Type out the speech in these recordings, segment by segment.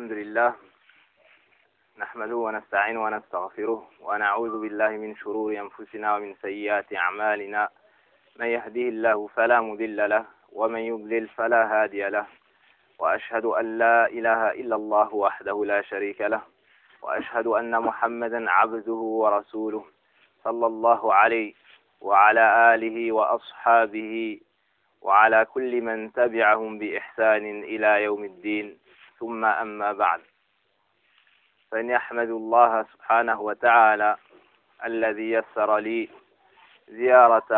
الحمد لله نحمده ونستعينه ونستغفره ونعوذ بالله من شرور أنفسنا ومن سيئات أعمالنا من يهده الله فلا مضل له ومن يضلل فلا هادي له وأشهد أن لا إله إلا الله وحده لا شريك له وأشهد أن محمدا عبده ورسوله صلى الله عليه وعلى آله وأصحابه وعلى كل من تبعهم بإحسان إلى يوم الدين ثم أما بعد فإني أحمد الله سبحانه وتعالى الذي يسر لي زيارة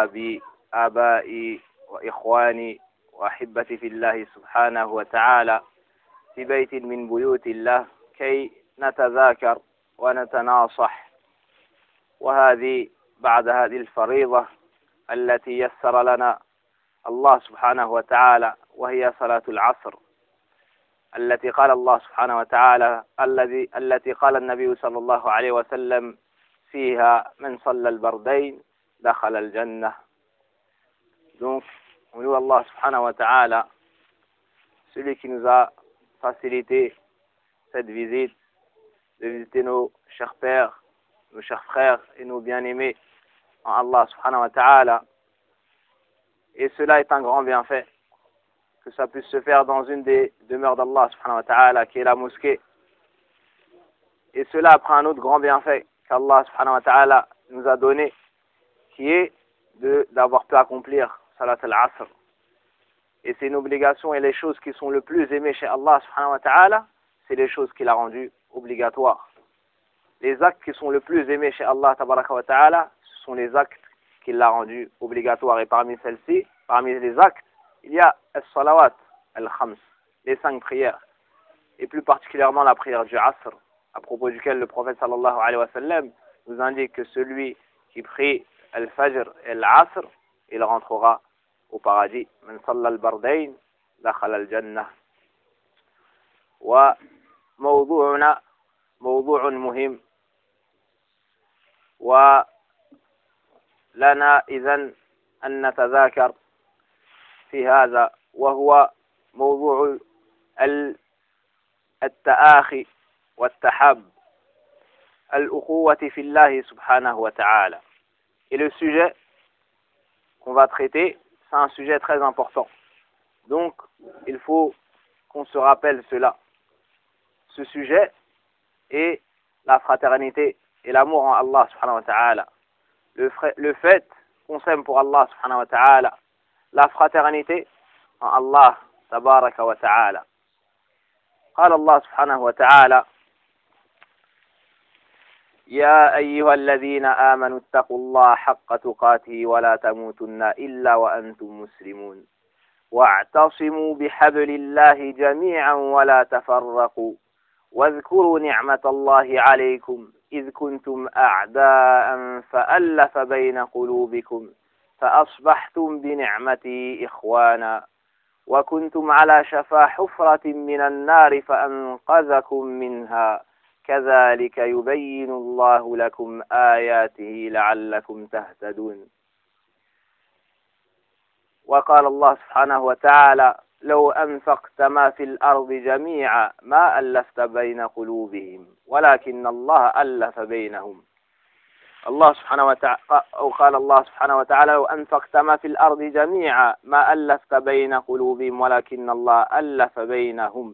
آبائي وإخواني وأحبتي في الله سبحانه وتعالى في بيت من بيوت الله كي نتذاكر ونتناصح، وهذه بعد هذه الفريضة التي يسر لنا الله سبحانه وتعالى، وهي صلاة العصر التي قال الله سبحانه وتعالى التي قال النبي صلى الله عليه وسلم فيها من صلى البردين دخل الجنة. Donc, on loue Allah subhanahu wa ta'ala, celui qui nous a facilité cette visite, de visiter nos chers pères, nos chers frères et nos bien-aimés en Allah subhanahu wa ta'ala. Et cela est un grand bienfait, que ça puisse se faire dans une des demeures d'Allah subhanahu wa ta'ala, qui est la mosquée. Et cela après un autre grand bienfait qu'Allah subhanahu wa ta'ala nous a donné, qui est d'avoir pu accomplir Salat al-Asr. Et c'est une obligation, et les choses qui sont le plus aimées chez Allah subhanahu wa ta'ala, c'est les choses qu'il a rendues obligatoires. Les actes qui sont le plus aimés chez Allah tabaraka wa ta'ala, ce sont les actes qu'il a rendus obligatoires. Et parmi celles-ci, parmi les actes, il y a as-salawat al-khams, les 5 prières. Et plus particulièrement la prière du Asr, à propos duquel le prophète sallallahu alayhi wa sallam nous indique que celui qui prie al-Fajr et al-Asr, il rentrera au paradis. Man salla al-bardayn dakhala al-jannah. Wa mawdu'una mawdu'un muhim. Wa lana idhan an natadhakar في هذا، وهو موضوع التآخي والتحاب، الأخوة في الله سبحانه وتعالى. Et le sujet qu'on va traiter, c'est un sujet très important. Donc, il faut qu'on se rappelle cela. Ce sujet est la fraternité et l'amour en Allah subhanahu wa ta'ala. Le fait qu'on s'aime pour Allah subhanahu wa ta'ala, la fraternité en Allah tabaraka wa ta'ala. قال الله سبحانه وتعالى: يا أيها الذين آمنوا اتقوا الله حق تقاته ولا تموتن إلا وأنتم مسلمون واعتصموا بحبل الله جميعا ولا تفرقوا واذكروا نعمة الله عليكم إذ كنتم أعداء فألف بين قلوبكم فأصبحتم بنعمتي إخوانا وكنتم على شفا حفرة من النار فأنقذكم منها كذلك يبين الله لكم آياته لعلكم تهتدون. وقال الله سبحانه وتعالى: لو أنفقت ما في الأرض جميعا ما ألفت بين قلوبهم ولكن الله ألف بينهم. الله سبحانه وتعالى، أو قال الله سبحانه وتعالى: لو أنفقت ما في الأرض جميعا ما ألفت بين قلوبهم ولكن الله ألف بينهم.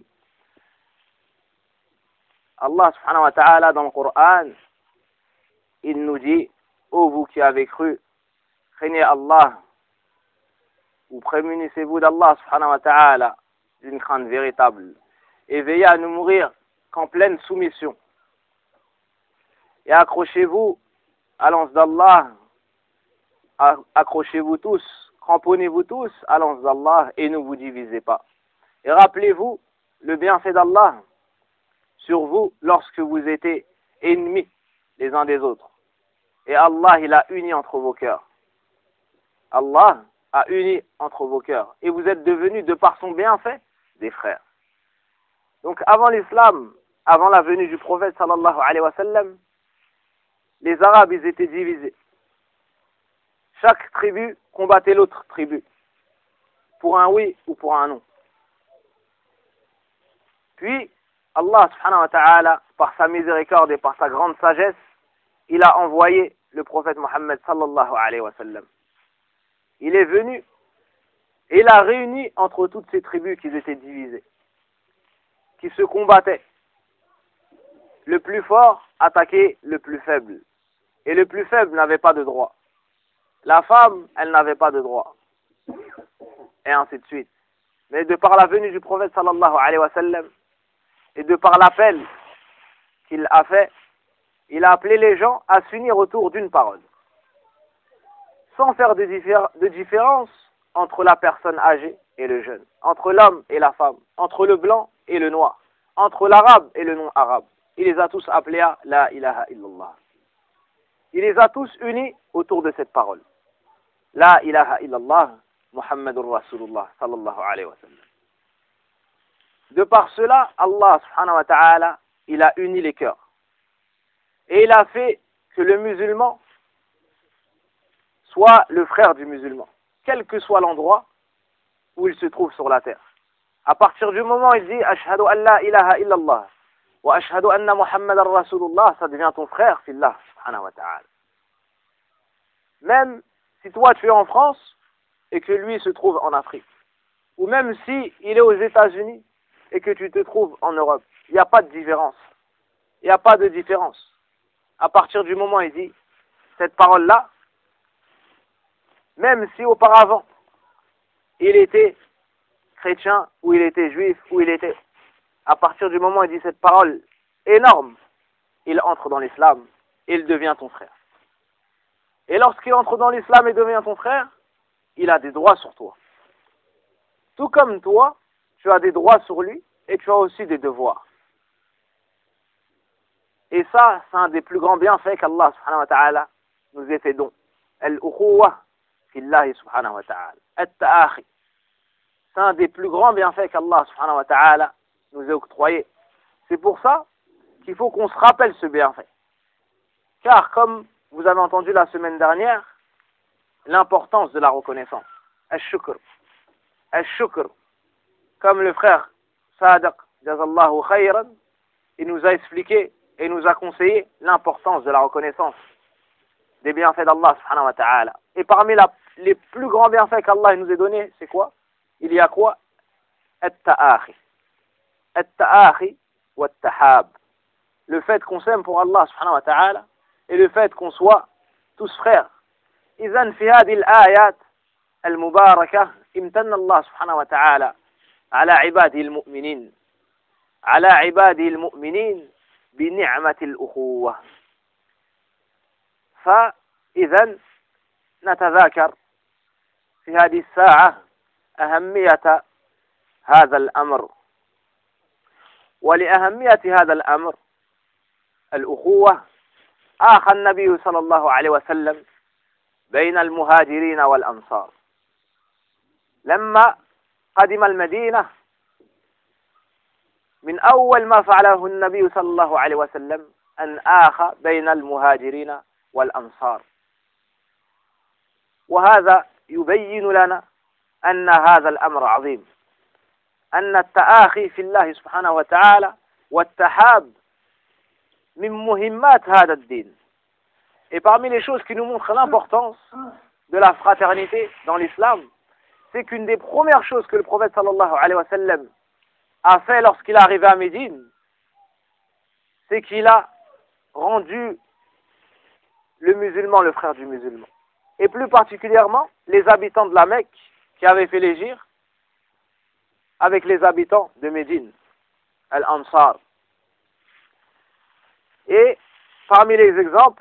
Allah subhanahu wa ta'ala dans le Coran, il nous dit: ô vous qui avez cru, craignez Allah, ou prémunissez-vous d'Allah subhanahu wa ta'ala d'une crainte véritable, et veillez à ne mourir qu'en pleine soumission. Et accrochez-vous à l'anse d'Allah, accrochez-vous tous, cramponnez-vous tous à l'anse d'Allah et ne vous divisez pas. Et rappelez-vous le bienfait d'Allah sur vous lorsque vous étiez ennemis les uns des autres. Et Allah, il a uni entre vos cœurs. Allah a uni entre vos cœurs. Et vous êtes devenus, de par son bienfait, des frères. Donc avant l'islam, avant la venue du prophète sallallahu alayhi wa sallam, les Arabes, ils étaient divisés. Chaque tribu combattait l'autre tribu, pour un oui ou pour un non. Puis, Allah subhanahu wa ta'ala, par sa miséricorde et par sa grande sagesse, il a envoyé le prophète Mohammed sallallahu alayhi wa sallam. Il est venu et il a réuni entre toutes ces tribus qui étaient divisées, qui se combattaient. Le plus fort attaquait le plus faible. Et le plus faible n'avait pas de droit. La femme, elle n'avait pas de droit. Et ainsi de suite. Mais de par la venue du prophète sallallahu alayhi wa sallam, et de par l'appel qu'il a fait, il a appelé les gens à s'unir autour d'une parole. Sans faire de différence entre la personne âgée et le jeune, entre l'homme et la femme, entre le blanc et le noir, entre l'arabe et le non-arabe. Il les a tous appelés à la ilaha illallah. Il les a tous unis autour de cette parole. La ilaha illallah, Muhammadur Rasulullah sallallahu alayhi wa sallam. De par cela, Allah subhanahu wa ta'ala, il a uni les cœurs. Et il a fait que le musulman soit le frère du musulman, quel que soit l'endroit où il se trouve sur la terre. À partir du moment où il dit « Ashhadu an la ilaha illallah » wa « Ashhadu anna Muhammadan Rasulullah », ça devient ton frère, fillah subhanahu wa ta'ala. Même si toi tu es en France et que lui se trouve en Afrique, ou même si il est aux États-Unis et que tu te trouves en Europe, il n'y a pas de différence. Il n'y a pas de différence. À partir du moment où il dit cette parole-là, même si auparavant il était chrétien, ou il était juif, ou il était... À partir du moment où il dit cette parole énorme, il entre dans l'islam et il devient ton frère. Et lorsqu'il entre dans l'islam et devient ton frère, il a des droits sur toi. Tout comme toi, tu as des droits sur lui et tu as aussi des devoirs. Et ça, c'est un des plus grands bienfaits qu'Allah subhanahu wa ta'ala nous ait fait don. Al-ukhuwa fillahi subhanahu wa ta'ala. At-ta'akhi. C'est un des plus grands bienfaits qu'Allah subhanahu wa ta'ala nous ait octroyé. C'est pour ça qu'il faut qu'on se rappelle ce bienfait. Car comme vous avez entendu la semaine dernière, l'importance de la reconnaissance. Al-shukr. Al-shukr. Comme le frère Sadiq, jazallahu khayran, il nous a expliqué et nous a conseillé l'importance de la reconnaissance des bienfaits d'Allah subhanahu wa ta'ala. Et parmi les plus grands bienfaits qu'Allah nous a donnés, c'est quoi? Il y a quoi? At-ta'akhi. At-ta'akhi wa at-tahab. Le fait qu'on s'aime pour Allah subhanahu wa ta'ala et le fait qu'on soit tous frères. إذن في هذه الآيات المباركة امتن الله سبحانه وتعالى على عباده المؤمنين على عباده المؤمنين بنعمة الأخوة. فإذن نتذاكر في هذه الساعة أهمية هذا الأمر. ولأهمية هذا الأمر الأخوة آخى النبي صلى الله عليه وسلم بين المهاجرين والأنصار لما قدم المدينة. من أول ما فعله النبي صلى الله عليه وسلم أن آخى بين المهاجرين والأنصار. وهذا يبين لنا أن هذا الأمر عظيم، أن التآخي في الله سبحانه وتعالى والتحاب من مهمات هذا الدين. Et parmi les choses qui nous montrent l'importance de la fraternité dans l'islam, c'est qu'une des premières choses que le prophète sallallahu alayhi wa sallam a fait lorsqu'il est arrivé à Médine, c'est qu'il a rendu le musulman le frère du musulman. Et plus particulièrement, les habitants de la Mecque qui avaient fait l'hégire avec les habitants de Médine, Al-Ansar. Et parmi les exemples,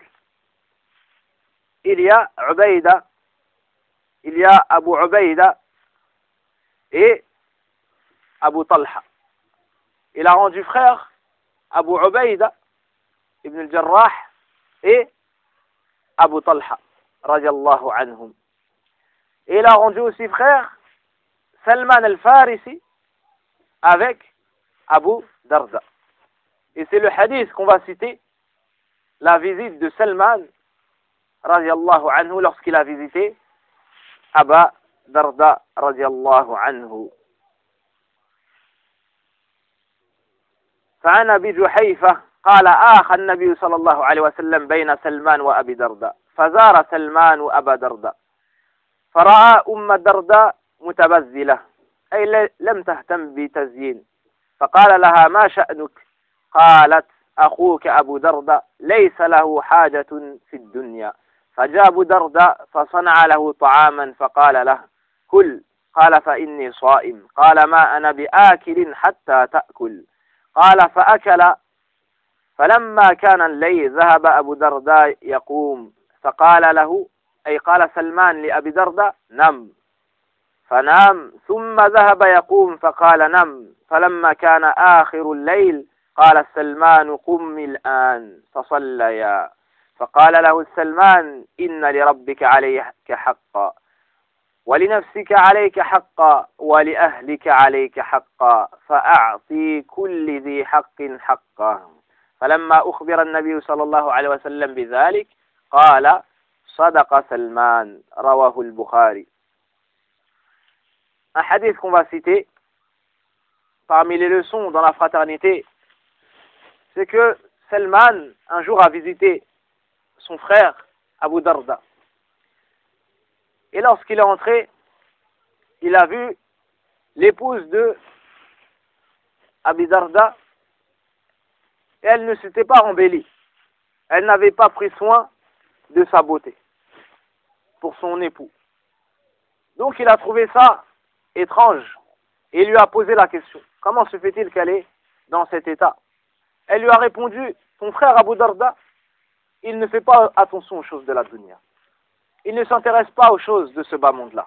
il y a Ubayda, il y a Abu Ubayda et Abu Talha. Il a rendu frère Abu Ubayda ibn al-Jarrah et Abu Talha, radiallahu anhum. Et il a rendu aussi frère Salman al-Farisi avec Abu Darda. Et c'est le hadith qu'on va citer, la visite de Salman, radiallahu anhu, lorsqu'il a visité Aba Darda, radiallahu anhu. فعن أبي جحيفة قال آخى النبي صلى الله عليه وسلم بين سلمان وأبي درداء فزار سلمان وأبا درداء فرأى أم درداء متبذلة أي لم تهتم بتزيين فقال لها ما شأنك قالت أخوك أبو درداء ليس له حاجة في الدنيا فجاء أبو درداء فصنع له طعاما فقال له كل قال فإني صائم قال ما أنا بآكل حتى تأكل قال فأكل فلما كان الليل ذهب أبو درداء يقوم فقال له أي قال سلمان لأبي درداء نم فنام ثم ذهب يقوم فقال نم فلما كان آخر الليل قال سلمان قم الآن فصليا فقال له سلمان إن لربك عليك حقا ولنفسك عليك حقا ولأهلك عليك حقا فأعطي كل ذي حق حقه فلما أخبر النبي صلى الله عليه وسلم بذلك قال صدق سلمان رواه البخاري. Un hadith qu'on va citer parmi les leçons dans la fraternité, c'est que Salman un jour a visité son frère Abu Darda. Et lorsqu'il est entré, il a vu l'épouse de Abi Darda et elle ne s'était pas embellie. Elle n'avait pas pris soin de sa beauté pour son époux. Donc il a trouvé ça étrange et il lui a posé la question. Comment se fait-il qu'elle est dans cet état? Elle lui a répondu, ton frère Abu Darda, il ne fait pas attention aux choses de la dunya. Il ne s'intéresse pas aux choses de ce bas monde-là.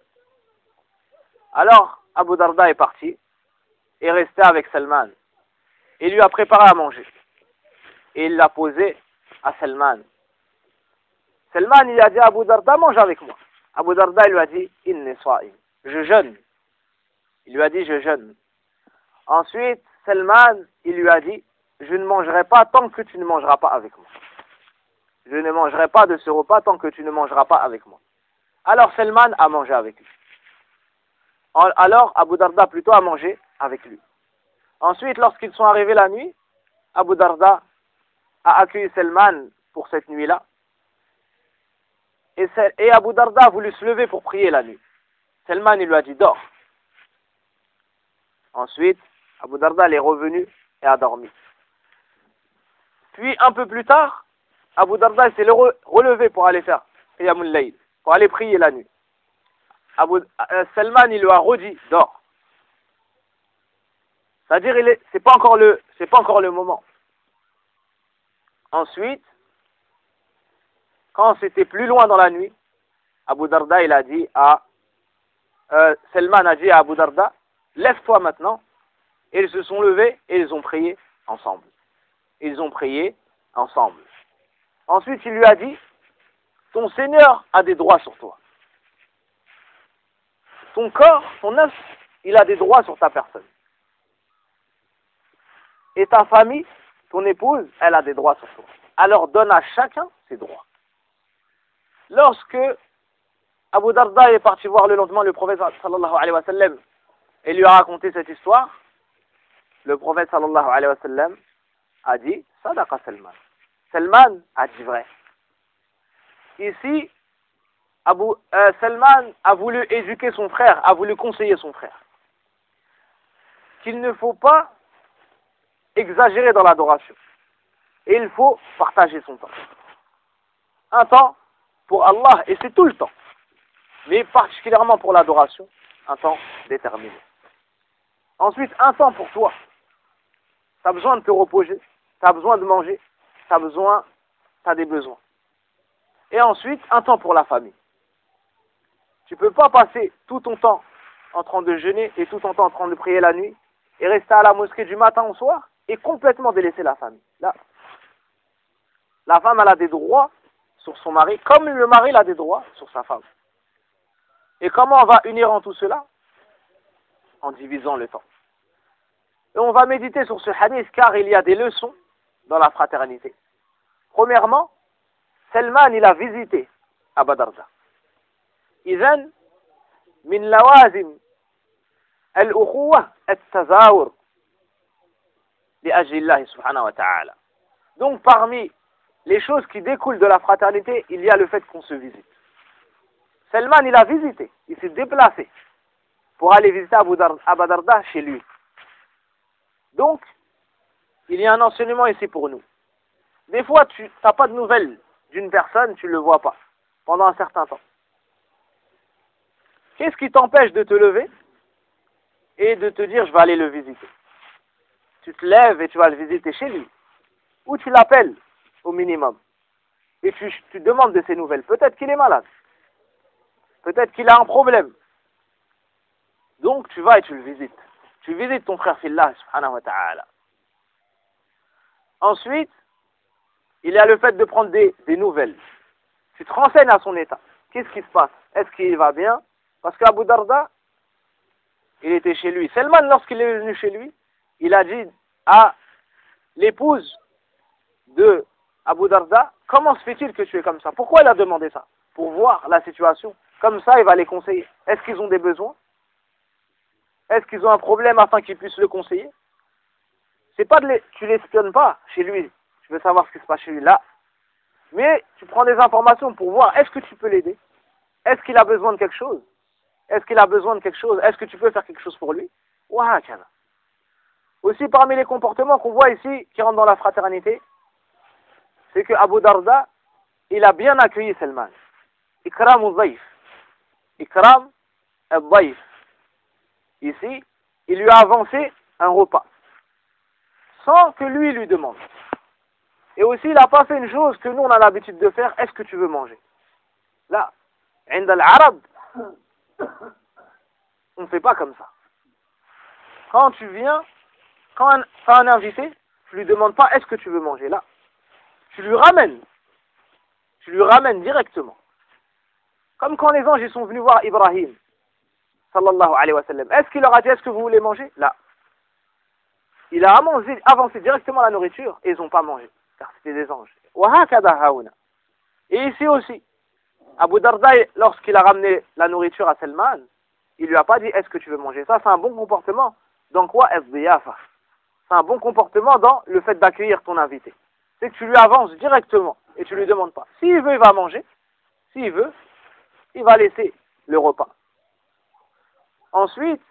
Alors, Abu Darda est parti et resté avec Salman. Il lui a préparé à manger. Et il l'a posé à Salman. Salman, il a dit à Abu Darda, mange avec moi. Abu Darda, il lui a dit, inni sa'im. Je jeûne. Il lui a dit, je jeûne. Ensuite, Salman, il lui a dit, je ne mangerai pas tant que tu ne mangeras pas avec moi. Je ne mangerai pas de ce repas tant que tu ne mangeras pas avec moi. Alors Salman a mangé avec lui. Alors Abu Darda plutôt a mangé avec lui. Ensuite, lorsqu'ils sont arrivés la nuit, Abu Darda a accueilli Salman pour cette nuit-là. Et Abu Darda a voulu se lever pour prier la nuit. Salman, il lui a dit, dors. Ensuite, Abu Darda est revenu et a dormi. Puis, un peu plus tard, Abu Darda s'est relevé pour aller faire Qiyamul Layl, pour aller prier la nuit. Salman, il lui a redit, dors. C'est-à-dire, c'est pas encore le moment. Ensuite, quand c'était plus loin dans la nuit, Abu Darda, il a dit Salman a dit à Abu Darda, lève-toi maintenant. Et ils se sont levés et ils ont prié ensemble. Ils ont prié ensemble. Ensuite, il lui a dit, ton Seigneur a des droits sur toi. Ton corps, ton œuf, il a des droits sur ta personne. Et ta famille, ton épouse, elle a des droits sur toi. Alors donne à chacun ses droits. Lorsque Abu Darda est parti voir le lendemain le prophète sallallahu alayhi wa sallam et lui a raconté cette histoire, le prophète sallallahu alayhi wa sallam a dit, Sadaqa Salman. Salman a dit vrai. Ici, Salman a voulu éduquer son frère, a voulu conseiller son frère. Qu'il ne faut pas exagérer dans l'adoration. Et il faut partager son temps. Un temps pour Allah, et c'est tout le temps. Mais particulièrement pour l'adoration, un temps déterminé. Ensuite, un temps pour toi. Tu as besoin de te reposer, tu as besoin de manger, tu as des besoins. Et ensuite, un temps pour la famille. Tu ne peux pas passer tout ton temps en train de jeûner et tout ton temps en train de prier la nuit et rester à la mosquée du matin au soir et complètement délaisser la famille. Là, la femme, elle a des droits sur son mari, comme le mari il a des droits sur sa femme. Et comment on va unir en tout cela? En divisant le temps. Et on va méditer sur ce hadith car il y a des leçons dans la fraternité. Premièrement, Salman il a visité Abu Darda. إذن من لوازم الأخوة التزاور لأجل الله سبحانه وتعالى. Donc parmi les choses qui découlent de la fraternité, il y a le fait qu'on se visite. Salman, il a visité, il s'est déplacé pour aller visiter Abu Darda chez lui. Donc, il y a un enseignement ici pour nous. Des fois, tu n'as pas de nouvelles d'une personne, tu ne le vois pas pendant un certain temps. Qu'est-ce qui t'empêche de te lever et de te dire je vais aller le visiter? Tu te lèves et tu vas le visiter chez lui. Ou tu l'appelles au minimum. Et tu demandes de ses nouvelles. Peut-être qu'il est malade. Peut-être qu'il a un problème. Donc tu vas et tu le visites. Tu visites ton frère fillah subhanahu wa ta'ala. Ensuite, il y a le fait de prendre des nouvelles. Tu te renseignes à son état. Qu'est-ce qui se passe? Est-ce qu'il va bien? Parce qu'Abu Darda, il était chez lui. Salman, lorsqu'il est venu chez lui, il a dit à l'épouse de Abu Darda, comment se fait-il que tu es comme ça? Pourquoi il a demandé ça? Pour voir la situation. Comme ça, il va les conseiller. Est-ce qu'ils ont des besoins? Est-ce qu'ils ont un problème afin qu'ils puissent le conseiller? C'est pas tu l'espionnes pas chez lui. Tu veux savoir ce qui se passe chez lui là. Mais tu prends des informations pour voir est-ce que tu peux l'aider? Est-ce qu'il a besoin de quelque chose? Est-ce qu'il a besoin de quelque chose? Est-ce que tu peux faire quelque chose pour lui? Aussi parmi les comportements qu'on voit ici qui rentrent dans la fraternité, c'est que Abu Darda, il a bien accueilli Salman. Ikram al-Zayf. Ikram al-Zayf. Ici, il lui a avancé un repas. Sans que lui demande. Et aussi, il n'a pas fait une chose que nous, on a l'habitude de faire. Est-ce que tu veux manger? Là, عند العرب, on ne fait pas comme ça. Quand tu viens, quand un invité, tu lui demandes pas est-ce que tu veux manger? Là, tu lui ramènes. Tu lui ramènes directement. Comme quand les anges ils sont venus voir Ibrahim, sallallahu alayhi wa sallam. Est-ce qu'il leur a dit est-ce que vous voulez manger? Là. Il a avancé directement la nourriture et ils n'ont pas mangé. Car c'était des anges. Et ici aussi, Abu Darda, lorsqu'il a ramené la nourriture à Salman, il lui a pas dit est-ce que tu veux manger? Ça, c'est un bon comportement. Dans quoi? C'est un bon comportement dans le fait d'accueillir ton invité. C'est que tu lui avances directement et tu lui demandes pas. S'il veut, il va manger. S'il veut, il va laisser le repas. Ensuite,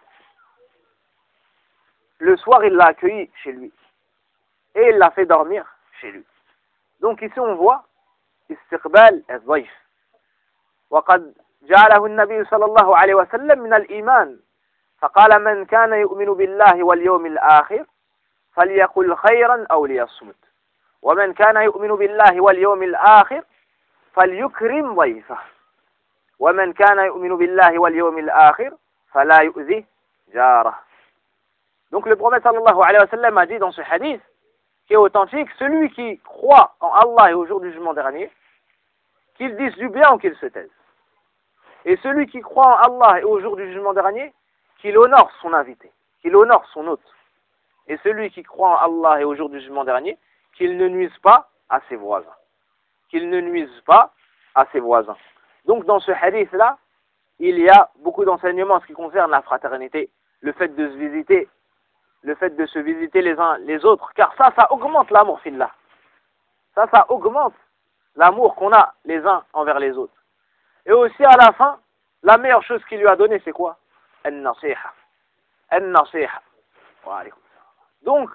le soir, il l'a accueilli chez lui. Et il l'a fait dormir chez lui. Donc ici, on voit استقبال الضيف. وقد جعله النبي صلى الله عليه وسلم من الإيمان. فقال من كان يؤمن بالله واليوم الآخر فليقل خيرا أو ليصمت. ومن كان يؤمن بالله واليوم الآخر فليكرم ضيفه. ومن كان يؤمن بالله واليوم الآخر فلا يؤذي جاره. Donc le prophète sallallahu alayhi wa sallam a dit dans ce hadith qui est authentique, celui qui croit en Allah et au jour du jugement dernier, qu'il dise du bien ou qu'il se taise. Et celui qui croit en Allah et au jour du jugement dernier, qu'il honore son invité, qu'il honore son hôte. Et celui qui croit en Allah et au jour du jugement dernier, qu'il ne nuise pas à ses voisins. Qu'il ne nuise pas à ses voisins. Donc dans ce hadith-là, il y a beaucoup d'enseignements en ce qui concerne la fraternité, le fait de se visiter, les uns les autres, car ça augmente l'amour fillah. Ça augmente l'amour qu'on a les uns envers les autres. Et aussi à la fin, la meilleure chose qu'il lui a donnée, c'est quoi? An-nasiha. An-nasiha. Donc,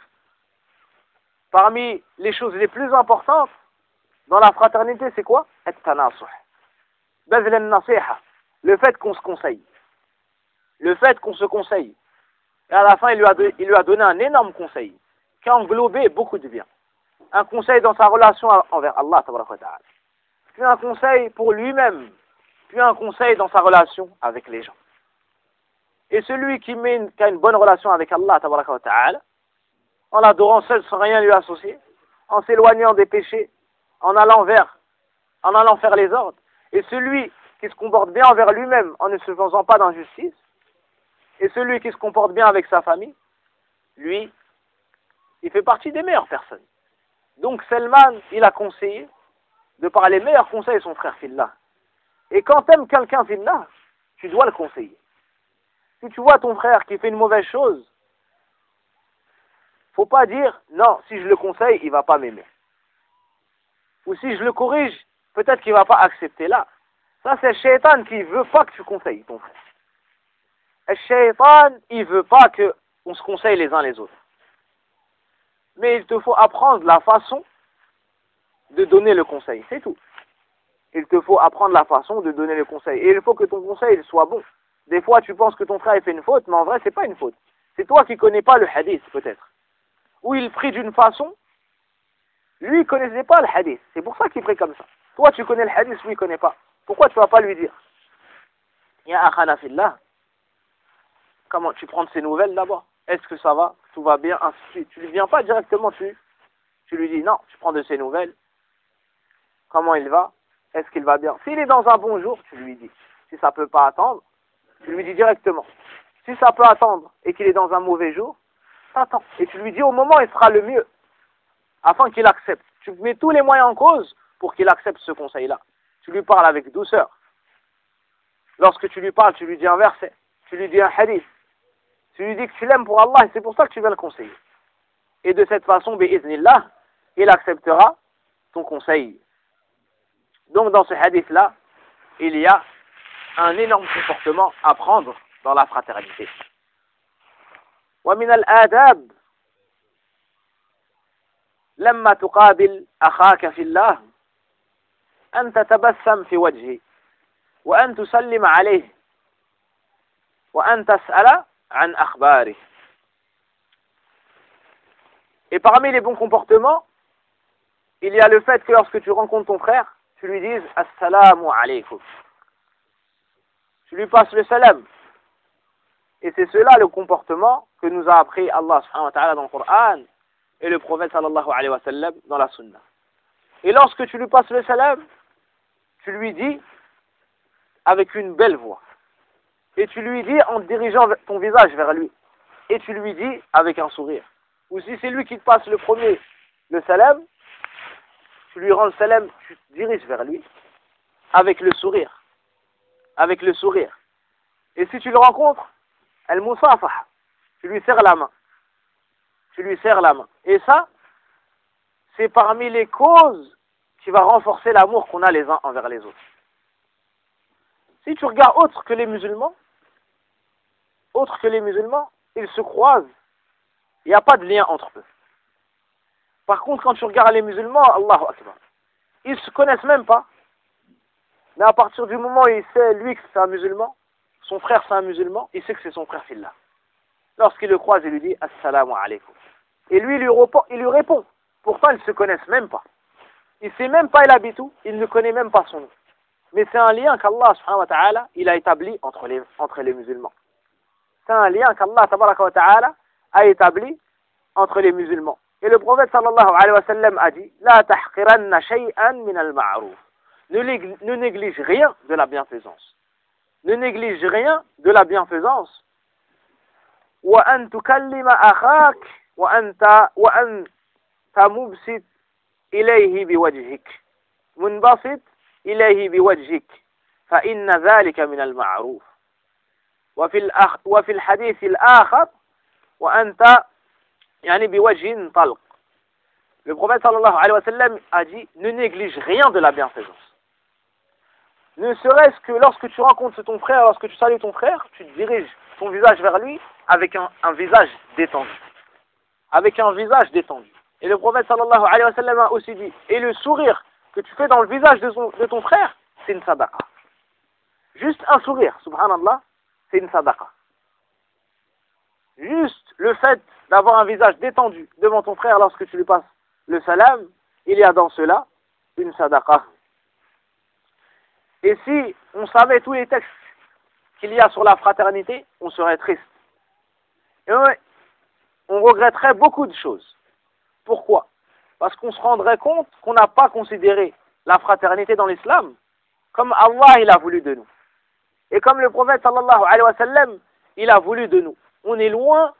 parmi les choses les plus importantes dans la fraternité, c'est quoi? At-tanasuh. Bazl an-nasiha. Le fait qu'on se conseille. Le fait qu'on se conseille. Et à la fin, il lui a donné un énorme conseil qui a englobé beaucoup de bien. Un conseil dans sa relation envers Allah, tabaraka wa ta'ala. Puis un conseil pour lui-même. Puis un conseil dans sa relation avec les gens. Et celui qui a une bonne relation avec Allah, tabaraka wa ta'ala, en l'adorant seul sans rien lui associer, en s'éloignant des péchés, en allant faire les ordres, et celui qui se comporte bien envers lui-même en ne se faisant pas d'injustice, et celui qui se comporte bien avec sa famille, lui, il fait partie des meilleures personnes. Donc Salman, il a conseillé de par les meilleurs conseils à son frère fillah. Et quand tu aimes quelqu'un fillah, tu dois le conseiller. Si tu vois ton frère qui fait une mauvaise chose, faut pas dire, non, si je le conseille, il va pas m'aimer. Ou si je le corrige, peut-être qu'il va pas accepter. Là, ça c'est le shaitan qui veut pas que tu conseilles ton frère. Le shaitan, il veut pas qu'on se conseille les uns les autres. Mais il te faut apprendre la façon de donner le conseil, c'est tout. Il te faut apprendre la façon de donner le conseil. Et il faut que ton conseil soit bon. Des fois, tu penses que ton frère a fait une faute, mais en vrai, c'est pas une faute. C'est toi qui connais pas le hadith, peut-être. Ou il prie d'une façon, lui, il connaissait pas le hadith. C'est pour ça qu'il prie comme ça. Toi, tu connais le hadith, lui, il connaît pas. Pourquoi tu vas pas lui dire? Ya akhana fillah, comment tu prends de ses nouvelles d'abord? Est-ce que ça va? Tout va bien? Ainsi de suite. Tu lui viens pas directement, tu lui dis non, tu prends de ses nouvelles. Comment il va? Est-ce qu'il va bien? S'il est dans un bon jour, tu lui dis. Si ça peut pas attendre, tu lui dis directement. Si ça peut attendre et qu'il est dans un mauvais jour, t'attends. Et tu lui dis au moment où il sera le mieux, afin qu'il accepte. Tu mets tous les moyens en cause pour qu'il accepte ce conseil-là. Tu lui parles avec douceur. Lorsque tu lui parles, tu lui dis un verset, tu lui dis un hadith. Tu lui dis que tu l'aimes pour Allah et c'est pour ça que tu viens le conseiller. Et de cette façon, bi'iznillah, il acceptera ton conseil. Donc dans ce hadith-là, il y a un énorme comportement à prendre dans la fraternité. ومن الآداب لما تقابل أخاك في الله أن تتبسم في وجهه وأن تسلم عليه وأن تسأل عن أخباره. Et parmi les bons comportements, il y a le fait que lorsque tu rencontres ton frère, tu lui dises Assalamu alaykum. Tu lui passes le salam. Et c'est cela le comportement que nous a appris Allah subhanahu wa ta'ala dans le Coran et le prophète sallallahu alayhi wa sallam dans la sunna. Et lorsque tu lui passes le salam, tu lui dis avec une belle voix. Et tu lui dis en dirigeant ton visage vers lui. Et tu lui dis avec un sourire. Ou si c'est lui qui te passe le premier, le salam, tu lui rends le salam, tu te diriges vers lui avec le sourire. Avec le sourire. Et si tu le rencontres, al-musafah, tu lui serres la main. Tu lui serres la main. Et ça, c'est parmi les causes qui va renforcer l'amour qu'on a les uns envers les autres. Si tu regardes autre que les musulmans, ils se croisent, il n'y a pas de lien entre eux. Par contre, quand tu regardes les musulmans, Allahu Akbar, ils ne se connaissent même pas. Mais à partir du moment où il sait, lui, que c'est un musulman, son frère c'est un musulman, il sait que c'est son frère fillah. Lorsqu'il le croise, il lui dit Assalamu alaykum. Et lui, il lui répond. Pourtant, ils ne se connaissent même pas. Il ne sait même pas il habite où, il ne connaît même pas son nom. Mais c'est un lien qu'Allah subhanahu wa ta'ala, il a établi entre les musulmans. C'est un lien qu'Allah tabaraka wa ta'ala a établi entre les musulmans. Et le prophète sallallahu alayhi wa sallam a dit La tahqiranna shay'an min al-ma'ruf. Ne néglige rien de la bienfaisance. Ne néglige rien de la bienfaisance. Wa an tukallima akhak wa anta mubsit ilayhi biwajhik. Munbasit ilayhi biwajhik. Fa inna dhalika min al-ma'ruf. وفي الحديث الآخر وأنت يعني بوجه طلق. Le prophète sallallahu alayhi wa sallam a dit ne néglige rien de la bienfaisance. Ne serait-ce que lorsque tu rencontres ton frère, lorsque tu salues ton frère, tu te diriges ton visage vers lui avec un visage détendu. Avec un visage détendu. Et le prophète sallallahu alayhi wa sallam a aussi dit et le sourire que tu fais dans le visage de ton frère, c'est une sadaqa. Juste un sourire, subhanallah, c'est une sadaqa. Juste le fait d'avoir un visage détendu devant ton frère lorsque tu lui passes le salam, il y a dans cela une sadaqa. Et si on savait tous les textes qu'il y a sur la fraternité, on serait triste. Et on regretterait beaucoup de choses. Pourquoi? Parce qu'on se rendrait compte qu'on n'a pas considéré la fraternité dans l'islam comme Allah il a voulu de nous. Et comme le prophète sallallahu alayhi wa sallam, il a voulu de nous. On est loin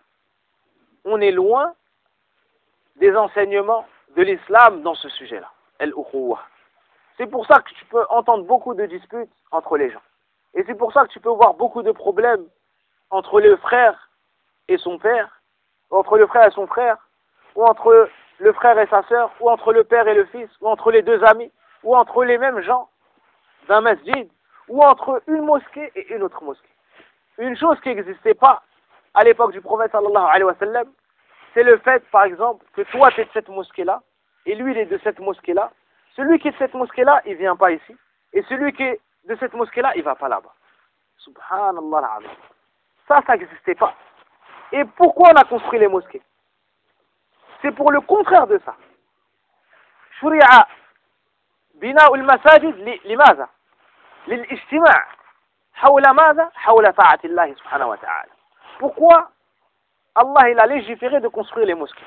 des enseignements de l'islam dans ce sujet-là. Al-Ukhuwah. C'est pour ça que tu peux entendre beaucoup de disputes entre les gens. Et c'est pour ça que tu peux voir beaucoup de problèmes entre le frère et son père, entre le frère et son frère, ou entre le frère et sa sœur, ou entre le père et le fils, ou entre les deux amis, ou entre les mêmes gens d'un masjid, ou entre une mosquée et une autre mosquée. Une chose qui n'existait pas à l'époque du prophète sallallahu alayhi wa sallam, c'est le fait, par exemple, que toi tu es de cette mosquée-là, et lui il est de cette mosquée-là. Celui qui est de cette mosquée-là, il ne vient pas ici, et celui qui est de cette mosquée-là, il ne va pas là-bas. Subhanallah al-azim. Ça n'existait pas. Et pourquoi on a construit les mosquées? C'est pour le contraire de ça. شرع بناء المساجد لماذا؟ للاجتماع حول ماذا؟ حول طاعة الله سبحانه وتعالى. Pourquoi Allah il a légiféré de construire les mosquées?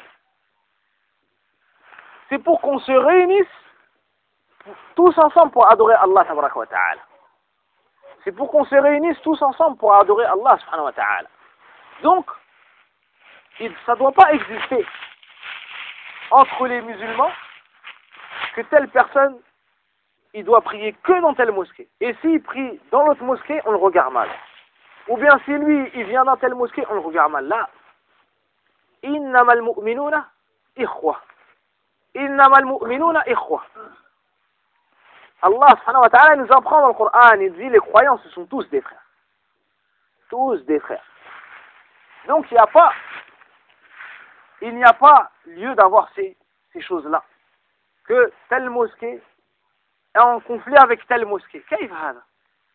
C'est pour qu'on se réunisse tous ensemble pour adorer Allah tabaraka wa ta'ala. C'est pour qu'on se réunisse tous ensemble pour adorer Allah subhanahu wa ta'ala. Donc, ça ne doit pas exister entre les musulmans que telle personne, il doit prier que dans telle mosquée. Et s'il prie dans l'autre mosquée, on le regarde mal. Ou bien si lui, il vient dans telle mosquée, on le regarde mal. Là, innamal mu'minuna ikhwa. Innamal mu'minuna ikhwa. Allah subhanahu wa ta'ala nous apprend dans le Coran, il dit les croyants ce sont tous des frères. Tous des frères. Donc il n'y a pas lieu d'avoir ces choses-là. Que telle mosquée est en conflit avec telle mosquée. Qu'est-ce que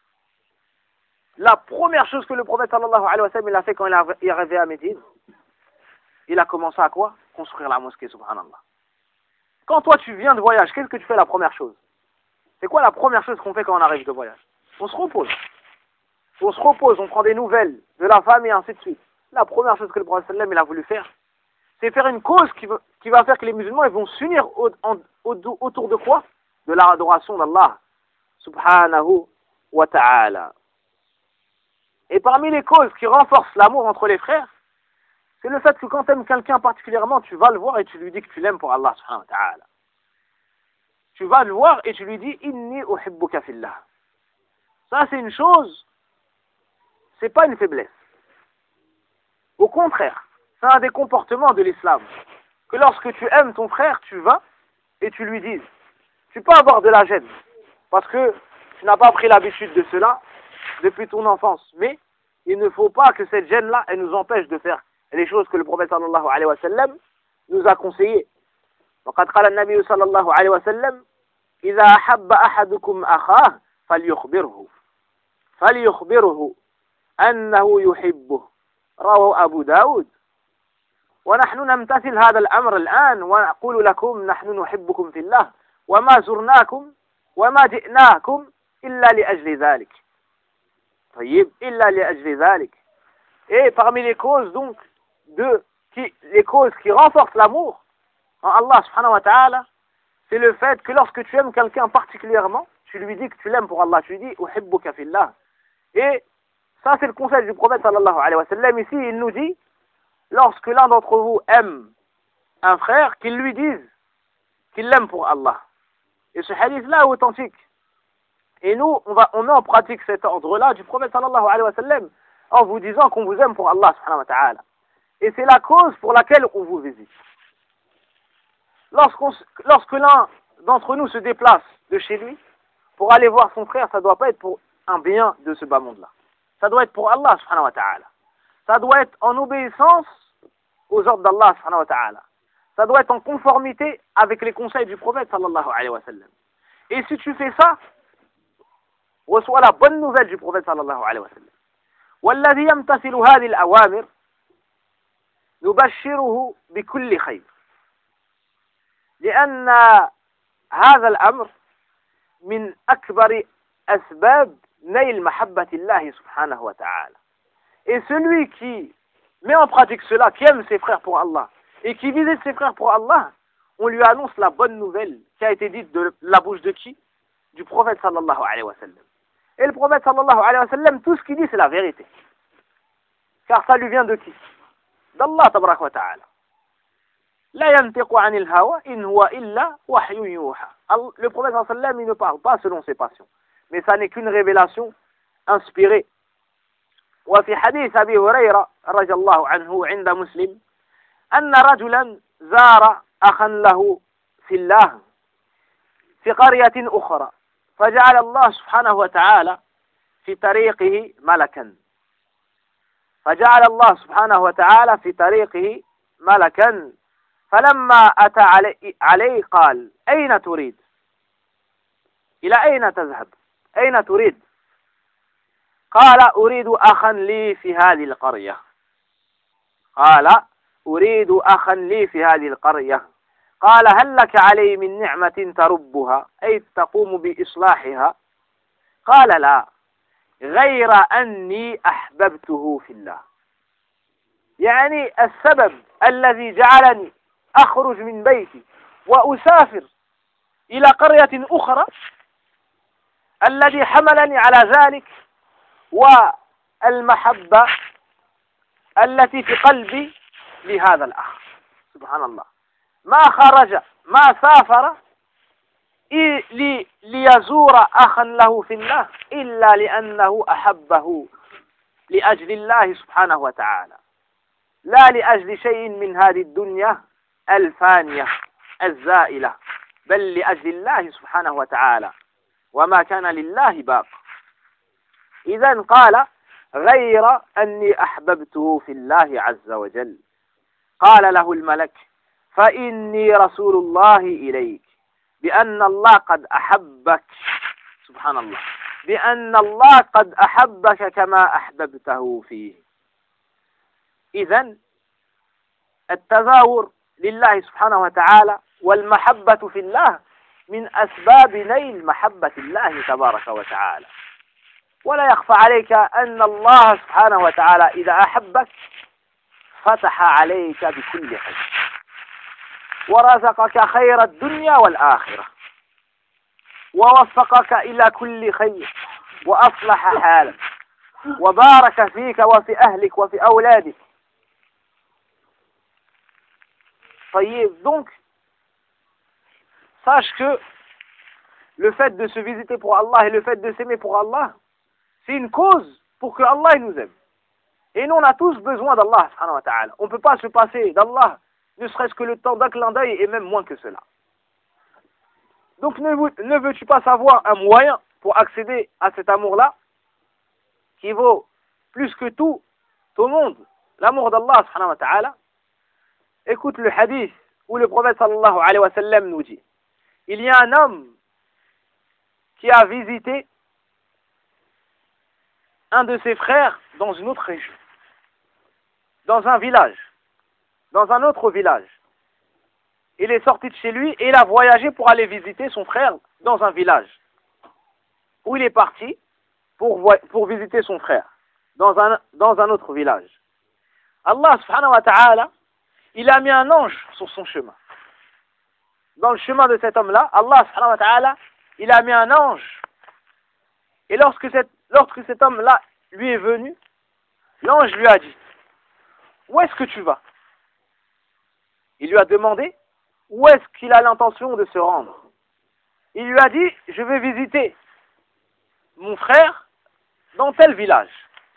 la première chose que le prophète sallallahu alayhi wa sallam il a fait quand il est arrivé à Médine, il a commencé à quoi? Construire la mosquée, subhanallah. Quand toi tu viens de voyage, qu'est-ce que tu fais la première chose? C'est quoi la première chose qu'on fait quand on arrive de voyage? On se repose. On se repose, on prend des nouvelles de la famille et ainsi de suite. La première chose que le prophète sallallahu il a voulu faire, c'est faire une cause qui va faire que les musulmans ils vont s'unir autour de quoi? De l'adoration d'Allah subhanahu wa ta'ala. Et parmi les causes qui renforcent l'amour entre les frères, c'est le fait que quand tu aimes quelqu'un particulièrement, tu vas le voir et tu lui dis que tu l'aimes pour Allah subhanahu wa ta'ala. Tu vas le voir et tu lui dis inni uhibbuka fillah. Ça c'est une chose, c'est pas une faiblesse. Au contraire, c'est un des comportements de l'islam. Que lorsque tu aimes ton frère, tu vas et tu lui dis. Tu peux avoir de la gêne, parce que tu n'as pas pris l'habitude de cela depuis ton enfance. Mais il ne faut pas que cette gêne-là, elle nous empêche de faire les choses que le prophète sallallahu alayhi wa sallam nous a conseillées. وقد قال النبي صلى الله عليه وسلم إذا أحب أحدكم أخاه فليخبره أنه يحبه رواه أبو داود. ونحن نمتثل هذا الأمر الآن ونقول لكم نحن نحبكم في الله وما زرناكم وما جئناكم إلا لأجل ذلك. طيب إلا لأجل ذلك. Et parmi les causes donc les causes qui renforcent l'amour en Allah subhanahu wa ta'ala, c'est le fait que lorsque tu aimes quelqu'un particulièrement, tu lui dis que tu l'aimes pour Allah, tu lui dis uhibbuka fillah. Et ça c'est le conseil du prophète sallallahu alayhi wa sallam. Ici il nous dit, lorsque l'un d'entre vous aime un frère, qu'il lui dise qu'il l'aime pour Allah. Et ce hadith-là est authentique. Et nous, on met en pratique cet ordre-là du prophète sallallahu alayhi wa sallam en vous disant qu'on vous aime pour Allah subhanahu wa ta'ala. Et c'est la cause pour laquelle on vous visite. Lorsque l'un d'entre nous se déplace de chez lui pour aller voir son frère, ça ne doit pas être pour un bien de ce bas monde-là. Ça doit être pour Allah subhanahu wa ta'ala. Ça doit être en obéissance aux ordres d'Allah subhanahu wa ta'ala. Ça doit être en conformité avec les conseils du prophète sallallahu alayhi wa sallam. Et si tu fais ça, reçois la bonne nouvelle du prophète sallallahu alayhi wa sallam. والذي يمتثل هذه الأوامر نبشره بكل خير لأن هذا الأمر من أكبر أسباب نيل محبة الله سبحانه وتعالى. Et celui qui met en pratique cela, qui aime ses frères pour Allah et qui visite ses frères pour Allah, on lui annonce la bonne nouvelle qui a été dite de la bouche de qui? Du prophète sallallahu alayhi wa sallam. Et le prophète sallallahu alayhi wa sallam, tout ce qu'il dit c'est la vérité. Car ça lui vient de qui? d'Allah tabaraka wa ta'ala. La yantiqu anil hawa in huwa illa wahyun yuha. Le prophète sallallahu alayhi wa sallam, il ne parle pas selon ses passions, mais ça n'est qu'une révélation inspirée. وفي حديث أبي هريرة رضي الله عنه عند مسلم أن رجلا زار أخا له في الله في قرية أخرى فجعل الله سبحانه وتعالى في طريقه ملكا فجعل الله سبحانه وتعالى في طريقه ملكا فلما أتى عليه قال أين تريد إلى أين تذهب أين تريد قال أريد أخا لي في هذه القرية قال أريد أخا لي في هذه القرية قال هل لك علي من نعمة تربها أي تقوم بإصلاحها قال لا غير أني أحببته في الله يعني السبب الذي جعلني أخرج من بيتي وأسافر إلى قرية أخرى الذي حملني على ذلك والمحبة التي في قلبي لهذا الأخ سبحان الله ما خرج ما سافر ليزور أخا له في الله إلا لأنه أحبه لأجل الله سبحانه وتعالى لا لأجل شيء من هذه الدنيا الفانية الزائلة بل لأجل الله سبحانه وتعالى وما كان لله باق إذن قال غير أني أحببته في الله عز وجل قال له الملك فإني رسول الله إليك بأن الله قد أحبك سبحان الله بأن الله قد أحبك كما أحببته فيه إذن التزاور لله سبحانه وتعالى والمحبة في الله من أسباب نيل محبة الله تبارك وتعالى ولا يخفى عليك أن الله سبحانه وتعالى إذا أحبك فتح عليك بكل خير ورزقك خير الدنيا والآخرة ووفقك إلى كل خير وأصلح حالك وبارك فيك وفي أهلك وفي أولادك طيب donc sache que le fait de se visiter pour Allah et le fait de s'aimer pour Allah c'est une cause pour que Allah nous aime et nous on a tous besoin d'Allah subhanahu wa ta'ala on ne peut pas se passer d'Allah ne serait-ce que le temps d'un clin d'œil et même moins que cela donc ne veux-tu pas savoir un moyen pour accéder à cet amour-là qui vaut plus que tout au monde l'amour d'Allah subhanahu wa ta'ala. Écoute le hadith où le prophète sallallahu alayhi wa sallam nous dit il y a un homme qui a visité un de ses frères dans une autre région, dans un village, dans un autre village. Il est sorti de chez lui et il a voyagé pour aller visiter son frère dans un village où il est parti pour visiter son frère dans un autre village. Allah subhanahu wa ta'ala il a mis un ange sur son chemin. Dans le chemin de cet homme-là, Allah subhanahu wa ta'ala, il a mis un ange. Et lorsque cet homme-là lui est venu, l'ange lui a dit, où est-ce que tu vas? Il lui a demandé, où est-ce qu'il a l'intention de se rendre? Il lui a dit, je vais visiter mon frère dans tel village.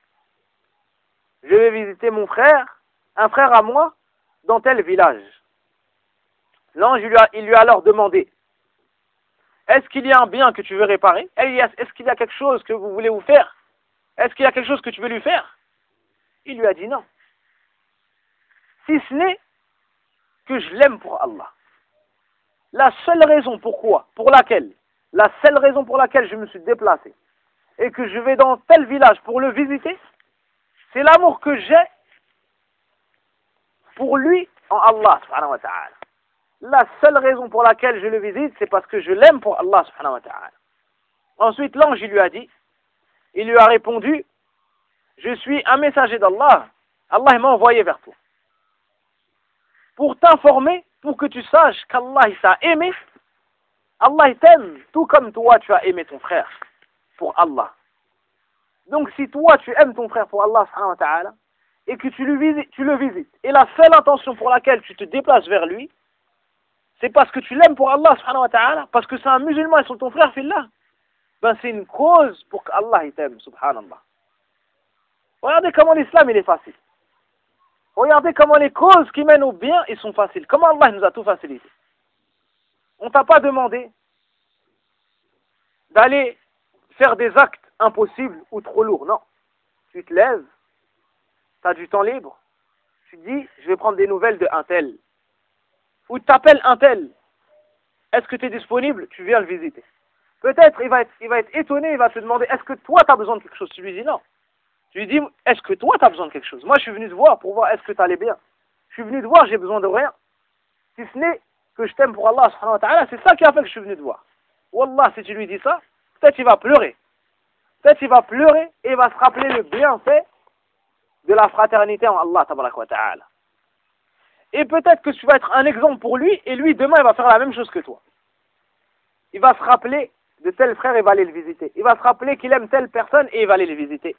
Je vais visiter mon frère, un frère à moi, dans tel village. L'ange il lui a alors demandé est-ce qu'il y a un bien que tu veux réparer? Est-ce qu'il y a quelque chose que vous voulez vous faire? Est-ce qu'il y a quelque chose que tu veux lui faire? Il lui a dit non. Si ce n'est que je l'aime pour Allah. La seule raison pour laquelle je me suis déplacé et que je vais dans tel village pour le visiter, c'est l'amour que j'ai pour lui en Allah subhanahu wa ta'ala. La seule raison pour laquelle je le visite, c'est parce que je l'aime pour Allah subhanahu wa ta'ala. Ensuite, l'ange il lui a répondu, je suis un messager d'Allah, Allah m'a envoyé vers toi. Pour t'informer, pour que tu saches qu'Allah il t'a aimé, Allah il t'aime, tout comme toi tu as aimé ton frère pour Allah. Donc si toi tu aimes ton frère pour Allah subhanahu wa ta'ala, et que tu le visites, et la seule intention pour laquelle tu te déplaces vers lui, c'est parce que tu l'aimes pour Allah subhanahu wa ta'ala, parce que c'est un musulman et c'est ton frère fillah, ben c'est une cause pour qu'Allah il t'aime, subhanallah. Regardez comment l'islam il est facile. Regardez comment les causes qui mènent au bien, ils sont faciles. Comment Allah nous a tout facilité. On t'a pas demandé d'aller faire des actes impossibles ou trop lourds. Non. Tu te lèves, tu as du temps libre, tu te dis, je vais prendre des nouvelles de un tel. Ou tu t'appelles un tel. Est-ce que tu es disponible? Tu viens le visiter. Peut-être il va être étonné, il va te demander, est-ce que toi tu as besoin de quelque chose? Tu lui dis non. Tu lui dis, est-ce que toi tu as besoin de quelque chose? Moi je suis venu te voir pour voir est-ce que tu allais bien. Je suis venu te voir, j'ai besoin de rien. Si ce n'est que je t'aime pour Allah subhanahu wa ta'ala, c'est ça qui a fait que je suis venu te voir. Wallah, si tu lui dis ça, peut-être il va pleurer. Peut-être il va pleurer et il va se rappeler le bienfait de la fraternité en Allah tabaraka wa ta'ala. Et peut-être que tu vas être un exemple pour lui, et lui demain il va faire la même chose que toi. Il va se rappeler de tel frère et va aller le visiter. Il va se rappeler qu'il aime telle personne et il va aller le visiter.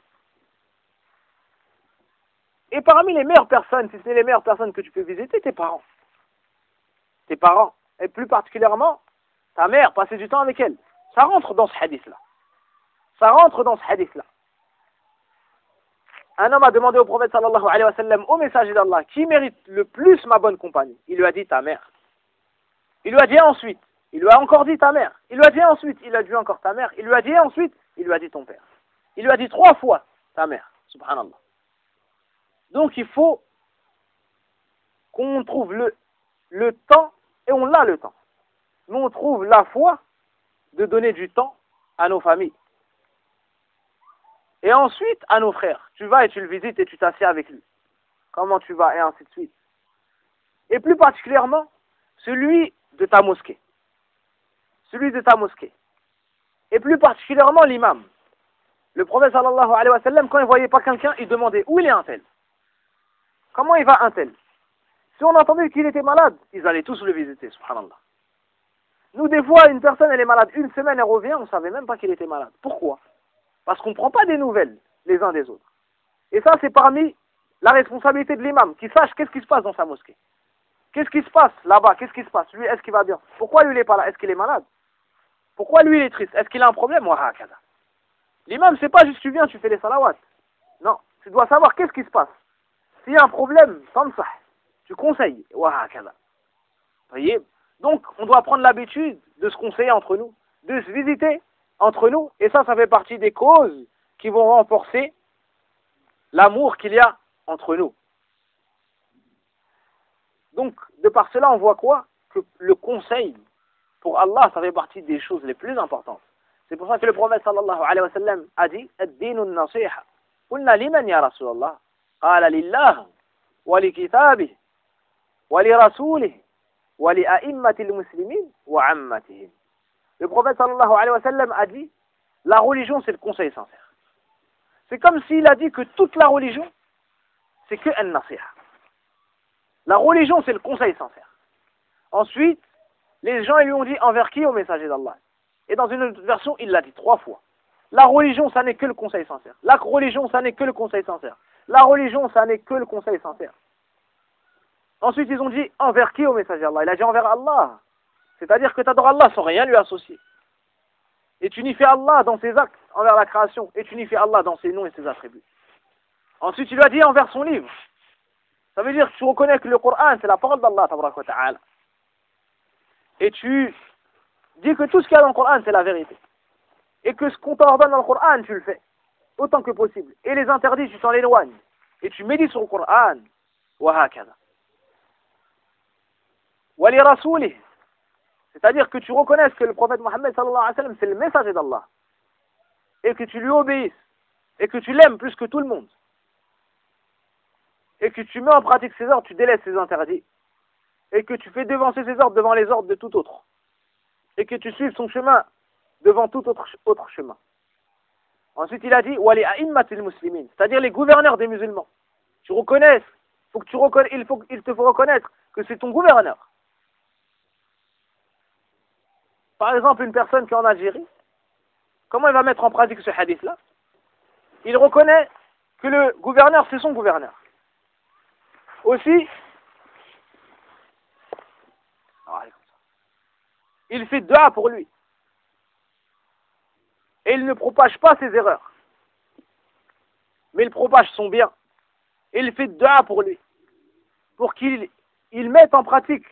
Et parmi les meilleures personnes, si c'est les meilleures personnes que tu peux visiter, tes parents. Tes parents. Et plus particulièrement, ta mère, passer du temps avec elle. Ça rentre dans ce hadith-là. Ça rentre dans ce hadith-là. Un homme a demandé au prophète sallallahu alayhi wa sallam, au messager d'Allah, qui mérite le plus ma bonne compagnie? Il lui a dit ta mère. Il lui a dit ensuite. Il lui a encore dit ta mère. Il lui a dit ensuite. Il a dit encore ta mère. Il lui a dit ensuite. Il lui a dit ton père. Il lui a dit 3 fois ta mère. Subhanallah. Donc il faut qu'on trouve le temps, et on a le temps. Mais on trouve la foi de donner du temps à nos familles. Et ensuite à nos frères. Tu vas et tu le visites et tu t'assieds avec lui. Comment tu vas? Et ainsi de suite. Et plus particulièrement, celui de ta mosquée. Celui de ta mosquée. Et plus particulièrement l'imam. Le prophète sallallahu alayhi wa sallam, quand il ne voyait pas quelqu'un, il demandait où il est un tel? Comment il va un tel? Si on entendait qu'il était malade, ils allaient tous le visiter, subhanallah. Nous, des fois, une personne, elle est malade, une semaine, elle revient, on ne savait même pas qu'il était malade. Pourquoi? Parce qu'on ne prend pas des nouvelles les uns des autres. Et ça, c'est parmi la responsabilité de l'imam, qu'il sache qu'est-ce qui se passe dans sa mosquée. Qu'est-ce qui se passe là-bas? Qu'est-ce qui se passe? Lui, est-ce qu'il va bien? Pourquoi lui, il n'est pas là? Est-ce qu'il est malade? Pourquoi lui, il est triste? Est-ce qu'il a un problème? L'imam, c'est pas juste tu viens, tu fais les salawats. Non, tu dois savoir qu'est-ce qui se passe. S'il y a un problème, tu conseilles. Voyez? Donc, on doit prendre l'habitude de se conseiller entre nous, de se visiter entre nous, et ça fait partie des causes qui vont renforcer l'amour qu'il y a entre nous. Donc, de par cela, on voit quoi? Que le conseil pour Allah, ça fait partie des choses les plus importantes. C'est pour ça que le prophète sallallahu alayhi wa sallam a dit ad-dinu an-nasiha. Qulna liman ya Rasulallah? Qala lillah wa li kitabih wa li rasulih wa li a'immatil muslimin wa ammatihim. Le prophète sallallahu alayhi wa sallam a dit la religion c'est le conseil sincère. C'est comme s'il a dit que toute la religion c'est que an-nasiha. La religion c'est le conseil sincère. Ensuite, les gens ils lui ont dit envers qui? Au messager d'Allah. Et dans une autre version, il l'a dit 3 fois. La religion, ça n'est que le conseil sincère. La religion, ça n'est que le conseil sincère. La religion, ça n'est que le conseil sincère. Ensuite, ils ont dit envers qui? Au messager d'Allah. Il a dit envers Allah. C'est-à-dire que tu adores Allah sans rien lui associer. Et tu unifies Allah dans ses actes envers la création. Et tu unifies Allah dans ses noms et ses attributs. Ensuite, il lui a dit envers son livre. Ça veut dire que tu reconnais que le Coran, c'est la parole d'Allah, tabaraka wa ta'ala. Et tu dis que tout ce qu'il y a dans le Coran, c'est la vérité. Et que ce qu'on t'ordonne dans le Coran, tu le fais. Autant que possible. Et les interdits, tu t'en éloignes. Et tu médites sur le Coran. Wa hakada. Wa li rasoulih. C'est-à-dire que tu reconnaisses que le prophète Mohammed sallallahu alayhi wa sallam, c'est le messager d'Allah. Et que tu lui obéisses. Et que tu l'aimes plus que tout le monde. Et que tu mets en pratique ses ordres, tu délaisses ses interdits. Et que tu fais devancer ses ordres devant les ordres de tout autre. Et que tu suives son chemin devant tout autre chemin. Ensuite, il a dit wali a'immatil muslimin, c'est-à-dire les gouverneurs des musulmans. Tu reconnais, il te faut reconnaître que c'est ton gouverneur. Par exemple, une personne qui est en Algérie, comment il va mettre en pratique ce hadith-là? Il reconnaît que le gouverneur, c'est son gouverneur. Aussi, il fait dua pour lui. Et il ne propage pas ses erreurs. Mais il propage son bien. Et il fait dua pour lui. pour qu'il mette en pratique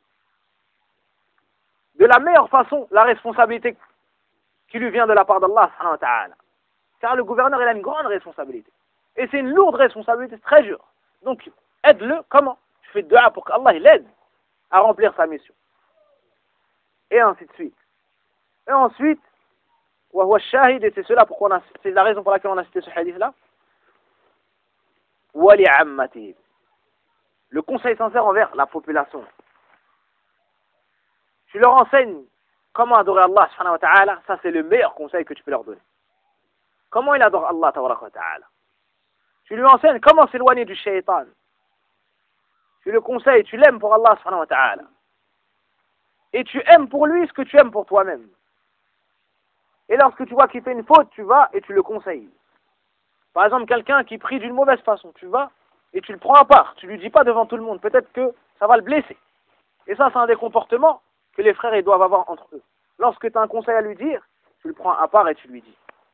de la meilleure façon la responsabilité qui lui vient de la part d'Allah subhanahu wa ta'ala. Car le gouverneur, il a une grande responsabilité. Et c'est une lourde responsabilité, très dure. Donc, aide-le, comment? Tu fais dua pour qu'Allah l'aide à remplir sa mission. Et ainsi de suite. Et ensuite, et c'est c'est la raison pour laquelle on a cité ce hadith-là, le conseil sincère envers la population. Tu leur enseignes comment adorer Allah subhanahu wa ta'ala, ça c'est le meilleur conseil que tu peux leur donner. Comment il adore Allah tabaraka wa ta'ala. Tu lui enseignes comment s'éloigner du shaitan. Tu le conseilles, tu l'aimes pour Allah subhanahu wa ta'ala. Et tu aimes pour lui ce que tu aimes pour toi-même. Et lorsque tu vois qu'il fait une faute, tu vas et tu le conseilles. Par exemple, quelqu'un qui prie d'une mauvaise façon, tu vas et tu le prends à part. Tu lui dis pas devant tout le monde. Peut-être que ça va le blesser. Et ça, c'est un des comportements que les frères ils doivent avoir entre eux. Lorsque tu as un conseil à lui dire, tu le prends à part et tu lui dis.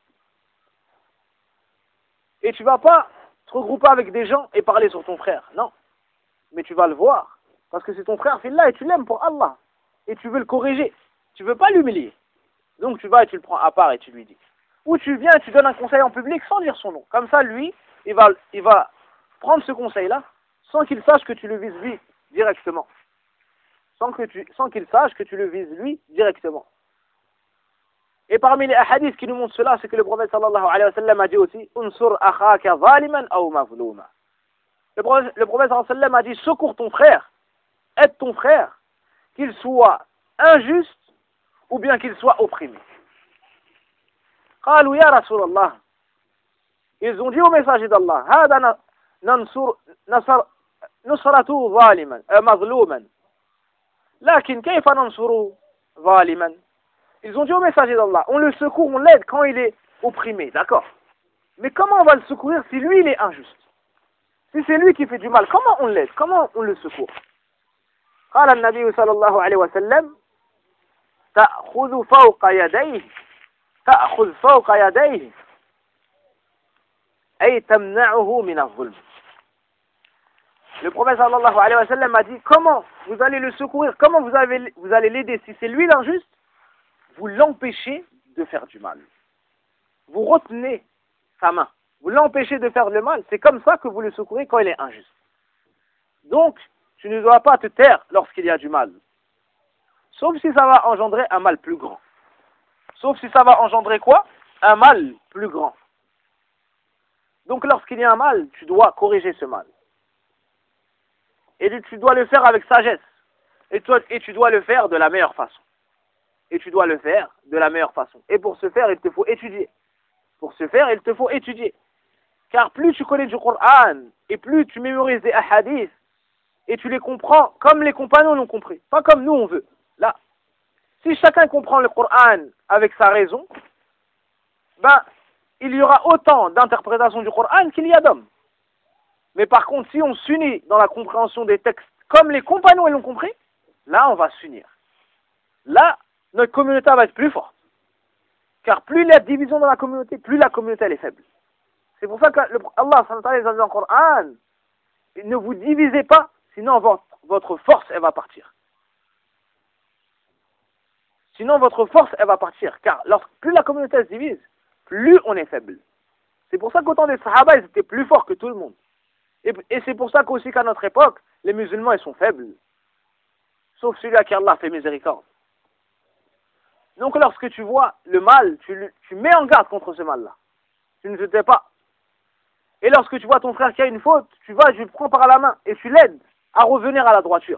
Et tu vas pas te regrouper avec des gens et parler sur ton frère. Non. Mais tu vas le voir. Parce que c'est ton frère, fillah, et tu l'aimes pour Allah. Et tu veux le corriger. Tu veux pas l'humilier. Donc tu vas et tu le prends à part et tu lui dis. Ou tu viens et tu donnes un conseil en public sans dire son nom. Comme ça, lui, il va prendre ce conseil-là sans qu'il sache que tu le vises lui directement. Sans qu'il sache que tu le vises lui directement. Et parmi les hadiths qui nous montrent cela, c'est que le prophète sallallahu alayhi wa sallam a dit aussi Unsur akhaka zaliman aw mazluma. Le prophète sallallahu alayhi wa sallam a dit secours ton frère, aide ton frère, qu'il soit injuste ou bien qu'il soit opprimé. قالوا يا رسول الله. Ils ont dit au messager d'Allah هذا نصرته ظالما مظلوما لكن كيف ننصر ظالما. Ils ont dit au messager d'Allah, on le secourt, on l'aide quand il est opprimé, d'accord. Mais comment on va le secourir si lui il est injuste? Si c'est lui qui fait du mal, comment on l'aide? Comment on le secourt? قال النبي صلى الله عليه وسلم تأخذ فوق يديه أي تمنعه من الظلم. Le prophète sallallahu alayhi wa sallam a dit comment vous allez le secourir, comment vous allez l'aider si c'est lui l'injuste? Vous l'empêchez de faire du mal. Vous retenez sa main. Vous l'empêchez de faire le mal. C'est comme ça que vous le secourez quand il est injuste. Donc, tu ne dois pas te taire lorsqu'il y a du mal. Sauf si ça va engendrer un mal plus grand. Sauf si ça va engendrer quoi? Un mal plus grand. Donc, lorsqu'il y a un mal, tu dois corriger ce mal. Et tu dois le faire avec sagesse. Et tu dois le faire de la meilleure façon. Et tu dois le faire de la meilleure façon. Et pour ce faire, il te faut étudier. Pour ce faire, il te faut étudier. Car plus tu connais du Coran, et plus tu mémorises des hadiths, et tu les comprends comme les compagnons l'ont compris. Pas comme nous on veut. Là, si chacun comprend le Coran avec sa raison, ben, il y aura autant d'interprétations du Coran qu'il y a d'hommes. Mais par contre, si on s'unit dans la compréhension des textes comme les compagnons l'ont compris, là, on va s'unir. Là, notre communauté va être plus forte. Car plus il y a de division dans la communauté, plus la communauté elle est faible. C'est pour ça que Allah a dit dans le Coran, ne vous divisez pas, sinon votre force elle va partir. Sinon votre force elle va partir. Car plus la communauté se divise, plus on est faible. C'est pour ça qu'autant des Sahaba ils étaient plus forts que tout le monde. Et c'est pour ça qu'aussi qu'à notre époque, les musulmans ils sont faibles. Sauf celui à qui Allah fait miséricorde. Donc lorsque tu vois le mal, tu mets en garde contre ce mal-là. Tu ne te tais pas. Et lorsque tu vois ton frère qui a une faute, tu le prends par la main et tu l'aides à revenir à la droiture.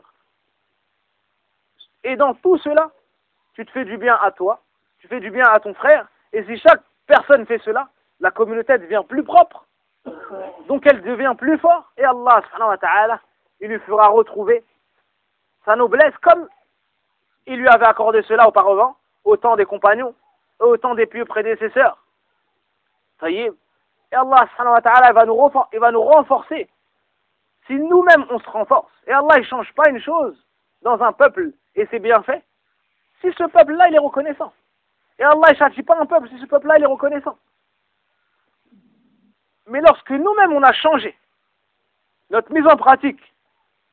Et dans tout cela, tu te fais du bien à toi, tu fais du bien à ton frère, et si chaque personne fait cela, la communauté devient plus propre, donc elle devient plus forte, et Allah subhanahu wa ta'ala, il lui fera retrouver sa noblesse comme il lui avait accordé cela auparavant, au temps des compagnons, et au temps des pieux prédécesseurs. Et Allah subhanahu wa ta'ala il va nous renforcer si nous-mêmes on se renforce. Et Allah il ne change pas une chose dans un peuple et c'est bien fait si ce peuple-là il est reconnaissant. Et Allah ne châtie pas un peuple si ce peuple-là il est reconnaissant. Mais lorsque nous-mêmes on a changé notre mise en pratique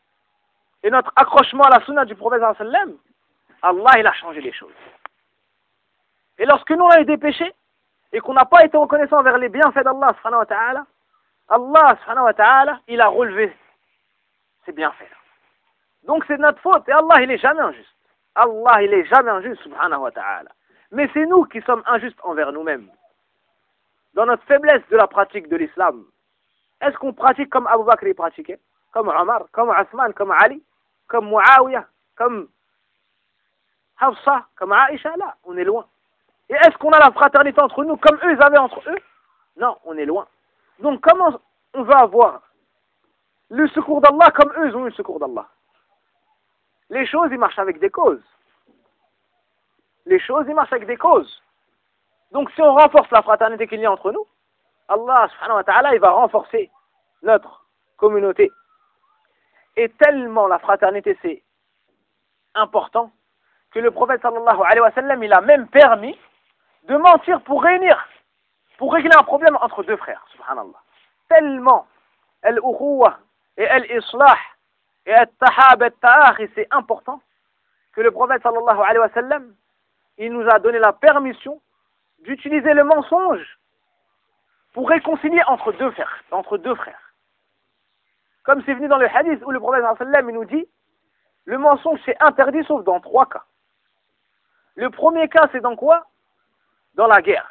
et notre accrochement à la sunna du prophète sallallahu alayhi wa sallam, Allah il a changé les choses. Et lorsque nous on a eu des péchés et qu'on n'a pas été reconnaissant vers les bienfaits d'Allah subhanahu wa ta'ala, Allah subhanahu wa ta'ala il a relevé ses bienfaits. Donc c'est de notre faute et Allah il est jamais injuste. Allah il est jamais injuste subhanahu wa ta'ala. Mais c'est nous qui sommes injustes envers nous-mêmes. Dans notre faiblesse de la pratique de l'islam, est-ce qu'on pratique comme Abu Bakr y pratiquait, comme Omar, comme Osman, comme Ali, comme Muawiyah, comme Hafsa, comme Aïcha? Là, on est loin. Et est-ce qu'on a la fraternité entre nous comme eux ils avaient entre eux? Non, on est loin. Donc comment on va avoir le secours d'Allah comme eux ils ont eu le secours d'Allah? Les choses ils marchent avec des causes. Les choses ils marchent avec des causes. Donc si on renforce la fraternité qu'il y a entre nous, Allah subhanahu wa ta'ala il va renforcer notre communauté. Et tellement la fraternité c'est important que le prophète sallallahu alayhi wa sallam il a même permis de mentir pour régler un problème entre deux frères, subhanallah. Tellement al-ukhuwa et al-islah et al-tahab al-ta'akhi c'est important que le prophète sallallahu alayhi wa sallam il nous a donné la permission d'utiliser le mensonge pour réconcilier entre deux frères. Comme c'est venu dans le hadith où le prophète sallallahu alayhi wa sallam il nous dit le mensonge c'est interdit sauf dans 3 cas. Le premier cas c'est dans quoi? Dans la guerre.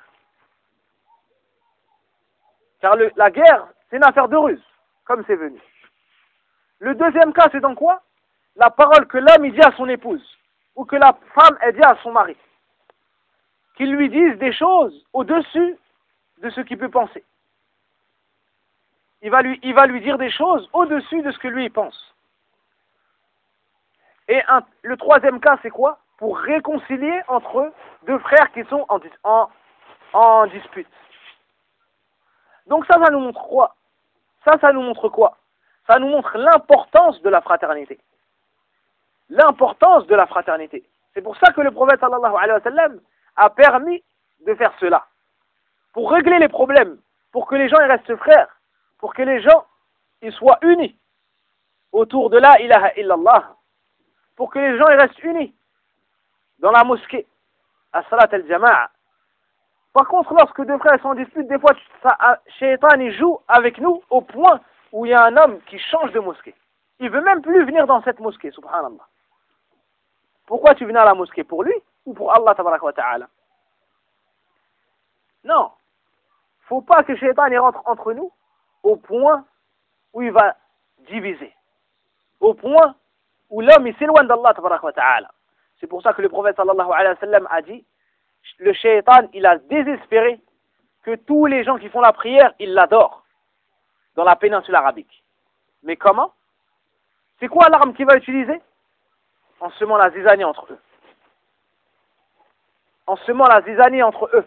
Car la guerre, c'est une affaire de ruse, comme c'est venu. Le deuxième cas, c'est dans quoi? La parole que l'homme il dit à son épouse, ou que la femme elle dit à son mari. Qu'il lui dise des choses au-dessus de ce qu'il peut penser. Il va lui dire des choses au-dessus de ce que lui il pense. Et le troisième cas, c'est quoi? Pour réconcilier entre deux frères qui sont en dispute. Donc ça nous montre quoi? Ça nous montre quoi? Ça nous montre l'importance de la fraternité. L'importance de la fraternité. C'est pour ça que le prophète sallallahu alayhi wa sallam a permis de faire cela. Pour régler les problèmes, pour que les gens ils restent frères, pour que les gens ils soient unis autour de la ilaha illallah, pour que les gens ils restent unis dans la mosquée, à salat al-jama'a. Par contre, lorsque deux frères sont en dispute, des fois, Shaitan il joue avec nous au point où il y a un homme qui change de mosquée. Il veut même plus venir dans cette mosquée, subhanallah. Pourquoi tu venais à la mosquée? Pour lui ou pour Allah tabaraka wa ta'ala? Non. Faut pas que Shaitan il rentre entre nous au point où il va diviser. Au point où l'homme il s'éloigne d'Allah tabaraka wa ta'ala. C'est pour ça que le prophète sallallahu alayhi wa sallam a dit le Shaitan il a désespéré que tous les gens qui font la prière ils l'adorent dans la péninsule arabique. Mais comment? C'est quoi l'arme qu'il va utiliser? En semant la zizanie entre eux. En semant la zizanie entre eux.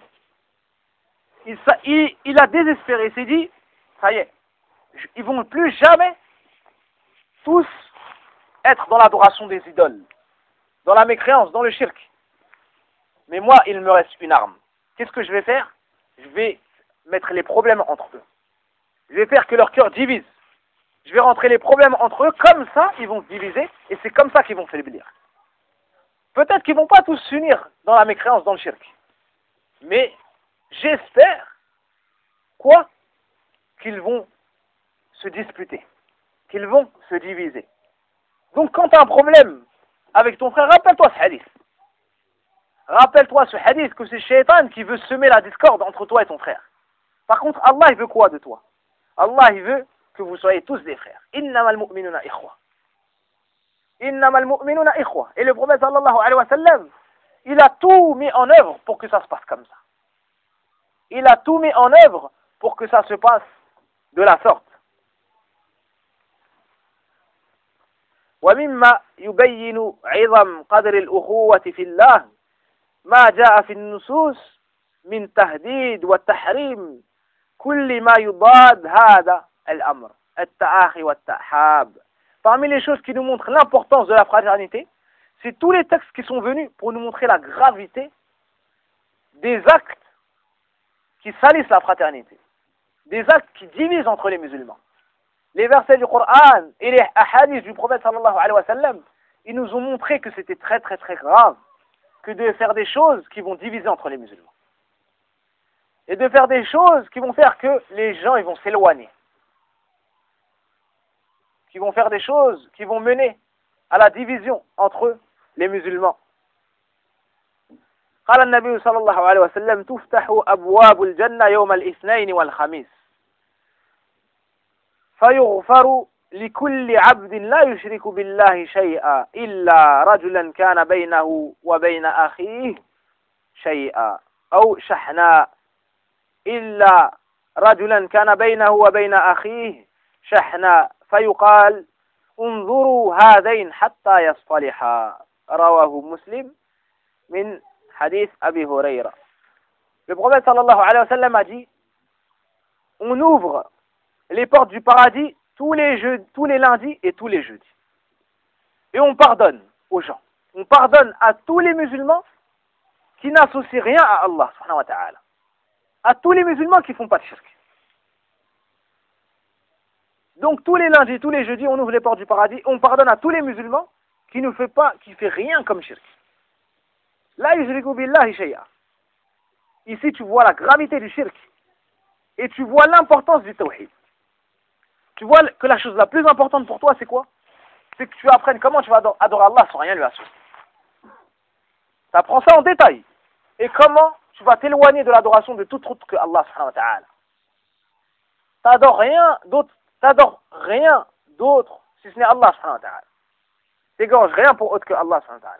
Il a désespéré, il s'est dit, ça y est, ils vont plus jamais tous être dans l'adoration des idoles, dans la mécréance, dans le shirk. Mais moi, il me reste une arme. Qu'est-ce que je vais faire? Je vais mettre les problèmes entre eux. Je vais faire que leur cœur divise. Je vais rentrer les problèmes entre eux, comme ça, ils vont se diviser, et c'est comme ça qu'ils vont faiblir. Peut-être qu'ils ne vont pas tous s'unir dans la mécréance, dans le shirk. Mais j'espère, quoi? Qu'ils vont se disputer, qu'ils vont se diviser. Donc quand tu as un problème avec ton frère, rappelle-toi ce hadith. Rappelle-toi ce hadith que c'est Shaitan qui veut semer la discorde entre toi et ton frère. Par contre, Allah, il veut quoi de toi? Allah, il veut que vous soyez tous des frères. Innamal mu'minuna ikhwa. Innamal mu'minuna ikhwa. Et le prophète sallallahu alayhi wa sallam, il a tout mis en œuvre pour que ça se passe comme ça. Il a tout mis en œuvre pour que ça se passe de la sorte. ومما يبين عظم قدر الأخوة في الله ما جاء في النصوص من تهديد والتحريم كل ما يضاد هذا الأمر التآخي والتحاب. Parmi les choses qui nous montrent l'importance de la fraternité, c'est tous les textes qui sont venus pour nous montrer la gravité des actes qui salissent la fraternité, des actes qui divisent entre les musulmans. les versets du Coran et les hadiths du prophète sallallahu alayhi wa sallam, ils nous ont montré que c'était très très très grave que de faire des choses qui vont diviser entre les musulmans. Et de faire des choses qui vont faire que les gens ils vont s'éloigner. Qui vont faire des choses qui vont mener à la division entre les musulmans. قال النبي صلى الله عليه وسلم تفتح أبواب الجنة يوم الاثنين والخميس فيغفر لكل عبد لا يشرك بالله شيئا إلا رجلا كان بينه وبين أخيه شيئا أو شحناء إلا رجلا كان بينه وبين أخيه شحناء فيقال انظروا هذين حتى يصطلحا رواه مسلم من hadith Abi Huraira. Le prophète sallallahu alayhi wa sallam a dit, on ouvre les portes du paradis tous les lundis et tous les jeudis. Et on pardonne aux gens. On pardonne à tous les musulmans qui n'associent rien à Allah subhanahu wa ta'ala. À tous les musulmans qui ne font pas de shirk. Donc tous les lundis, tous les jeudis, on ouvre les portes du paradis, on pardonne à tous les musulmans qui ne fait rien comme shirk. La yushriku billahi shay'a. Ici, tu vois la gravité du shirk. Et tu vois l'importance du tawhid. Tu vois que la chose la plus importante pour toi, c'est quoi? C'est que tu apprennes comment tu vas adorer Allah sans rien lui associer. Tu apprends ça en détail. Et comment tu vas t'éloigner de l'adoration de tout autre que Allah subhanahu wa ta'ala. T'adores rien d'autre si ce n'est Allah subhanahu wa ta'ala. T'égorges rien pour autre que Allah subhanahu wa ta'ala.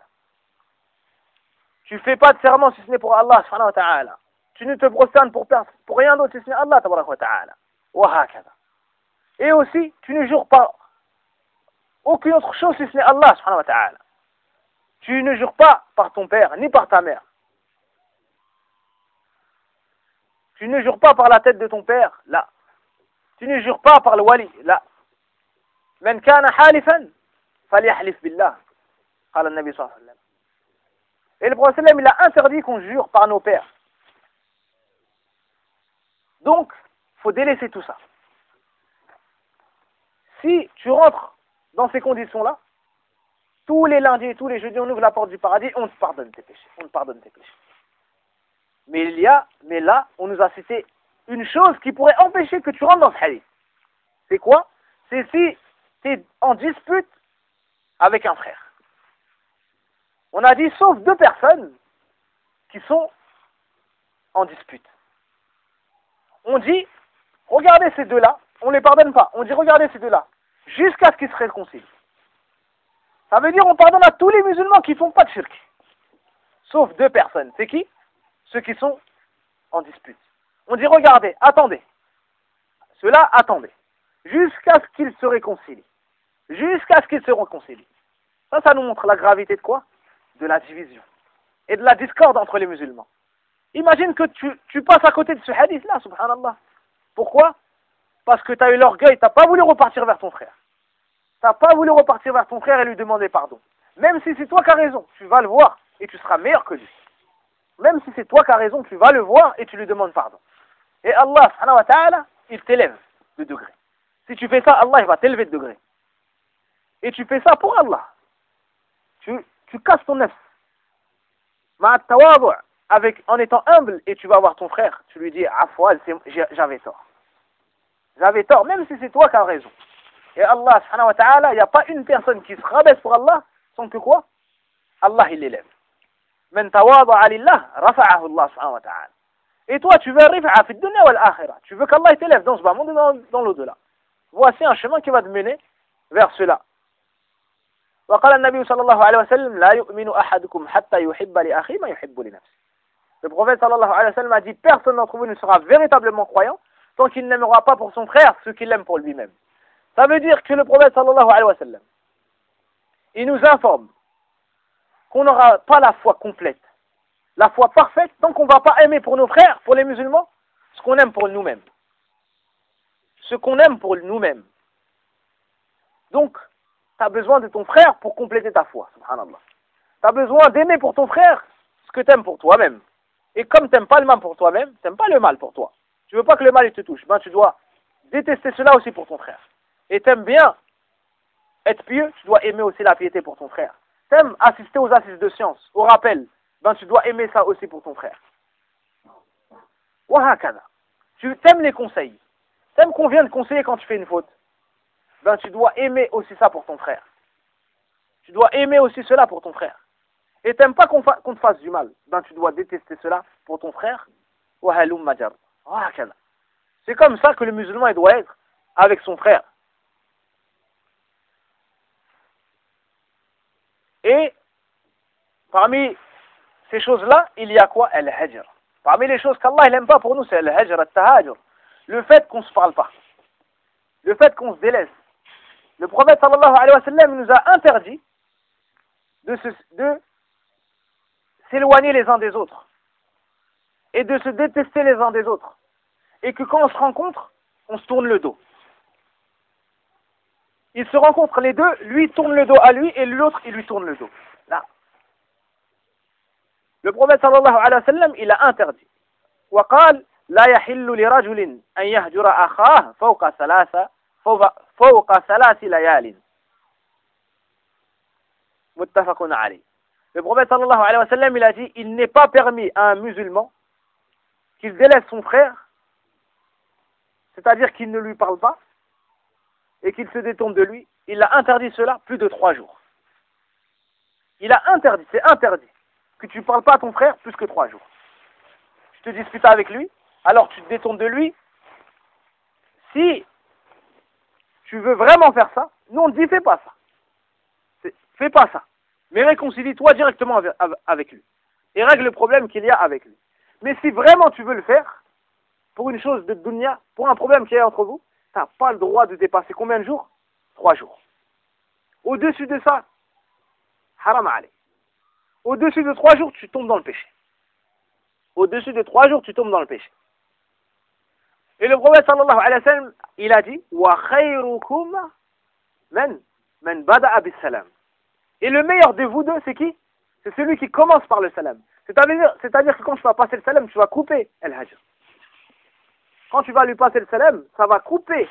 Tu fais pas de serment si ce n'est pour Allah subhanahu wa ta'ala. Tu ne te prosternes pour rien d'autre si ce n'est Allah tabaraka wa ta'ala. Wa hakada. Et aussi, tu ne jures pas aucune autre chose si ce n'est Allah subhanahu wa ta'ala. Tu ne jures pas par ton père, ni par ta mère. Tu ne jures pas par la tête de ton père, là. Tu ne jures pas par le wali, là. Man kana halifan, falyahlif billah. Qala an-nabi sallallahu alayhi wa sallam. Et le prophète il a interdit qu'on jure par nos pères. Donc, il faut délaisser tout ça. Si tu rentres dans ces conditions-là, tous les lundis et tous les jeudis, on ouvre la porte du paradis, on te pardonne tes péchés. On te pardonne tes péchés. Mais là, on nous a cité une chose qui pourrait empêcher que tu rentres dans ce hadith. C'est quoi? C'est si tu es en dispute avec un frère. On a dit sauf deux personnes qui sont en dispute. On dit, regardez ces deux-là, on ne les pardonne pas. On dit, regardez ces deux-là, jusqu'à ce qu'ils se réconcilient. Ça veut dire on pardonne à tous les musulmans qui ne font pas de shirk. Sauf deux personnes. C'est qui? Ceux qui sont en dispute. On dit, regardez, attendez. Ceux-là, attendez. Jusqu'à ce qu'ils se réconcilient. Jusqu'à ce qu'ils se réconcilient. Ça nous montre la gravité de quoi? De la division et de la discorde entre les musulmans. Imagine que tu passes à côté de ce hadith-là, subhanallah. Pourquoi? Parce que tu as eu l'orgueil, tu n'as pas voulu repartir vers ton frère. Tu n'as pas voulu repartir vers ton frère et lui demander pardon. Même si c'est toi qui as raison, tu vas le voir et tu seras meilleur que lui. Même si c'est toi qui as raison, tu vas le voir et tu lui demandes pardon. Et Allah, subhanahu wa ta'ala, il t'élève de degré. Si tu fais ça, Allah il va t'élever de degré. Et tu fais ça pour Allah. Tu casses ton œuf. En étant humble, et tu vas voir ton frère, tu lui dis, Afwal, j'avais tort. J'avais tort, même si c'est toi qui as raison. Et Allah, subhanahu wa ta'ala, il n'y a pas une personne qui se rabaisse pour Allah, sans que quoi? Allah, il l'élève. Men tawada'a lillah, rafa'ahu Allah, subhanahu wa ta'ala. Et toi, tu veux rifa'a fi dunya wal akhirah. Tu veux qu'Allah t'élève dans ce bas monde et dans l'au-delà. Voici un chemin qui va te mener vers cela. وقال النبي صلى الله عليه وسلم لا يؤمن أحدكم حتى يحب لأخيه ما يحب لنفسه. Le prophète sallallahu alayhi wa sallam a dit personne d'entre vous ne sera véritablement croyant tant qu'il n'aimera pas pour son frère ce qu'il aime pour lui-même. Ça veut dire que le prophète sallallahu alayhi wa sallam il nous informe qu'on n'aura pas la foi complète, la foi parfaite tant qu'on ne va pas aimer pour nos frères, pour les musulmans, ce qu'on aime pour nous-mêmes. Ce qu'on aime pour nous-mêmes. Donc, tu as besoin de ton frère pour compléter ta foi, subhanallah. Tu as besoin d'aimer pour ton frère ce que tu aimes pour toi-même. Et comme tu n'aimes pas le mal pour toi-même, tu n'aimes pas le mal pour toi. Tu veux pas que le mal il te touche. Ben, tu dois détester cela aussi pour ton frère. et t'aimes bien être pieux, tu dois aimer aussi la piété pour ton frère. T'aimes assister aux assises de science, au rappel, ben tu dois aimer ça aussi pour ton frère. Wahakada. Tu t'aimes les conseils. T'aimes qu'on vienne te conseiller quand tu fais une faute. Ben tu dois aimer aussi ça pour ton frère. Tu dois aimer aussi cela pour ton frère. Et t'aimes pas qu'on te fasse du mal. Ben tu dois détester cela pour ton frère. Wahalum majar. Wahakada. C'est comme ça que le musulman il doit être avec son frère. Et parmi ces choses-là, il y a quoi? Al-hajr. Parmi les choses qu'Allah n'aime pas pour nous, c'est al-hajr, al-tahajur. Le fait qu'on ne se parle pas. Le fait qu'on se délaisse. Le prophète sallallahu alayhi wa sallam nous a interdit de s'éloigner les uns des autres. Et de se détester les uns des autres. Et que quand on se rencontre, on se tourne le dos. Ils se rencontrent les deux, lui tourne le dos à lui et l'autre il lui tourne le dos. Là. Le prophète sallallahu alayhi wa sallam, il a interdit. وقال لا يحل لرجل أن يهجر أخاه فوق ثلاث ليال. متفق عليه. Le prophète sallallahu alayhi wa sallam, il a dit, il n'est pas permis à un musulman qu'il délaisse son frère, c'est-à-dire qu'il ne lui parle pas et qu'il se détourne de lui. Il a interdit cela plus de 3 jours. Il a interdit, c'est interdit, que tu ne parles pas à ton frère plus que 3 jours. Tu te disputes avec lui, alors tu te détournes de lui. Si tu veux vraiment faire ça, nous on te dit fais pas ça. Fais pas ça. Mais réconcilie-toi directement avec lui. Et règle le problème qu'il y a avec lui. Mais si vraiment tu veux le faire, pour une chose de dunya, pour un problème qu'il y a entre vous, tu n'as pas le droit de dépasser combien de jours? 3 jours. Au-dessus de ça, haram alayk. Au-dessus de 3 jours, tu tombes dans le péché. Au-dessus de 3 jours, tu tombes dans le péché. Et le prophète sallallahu alayhi wa sallam, il a dit wa khayrukum man bada'a bis salam. Et le meilleur de vous deux, c'est qui? C'est celui qui commence par le salam. C'est-à-dire que quand tu vas passer le salam, tu vas couper al-hajr. Quand tu vas lui passer le salam, ça va couper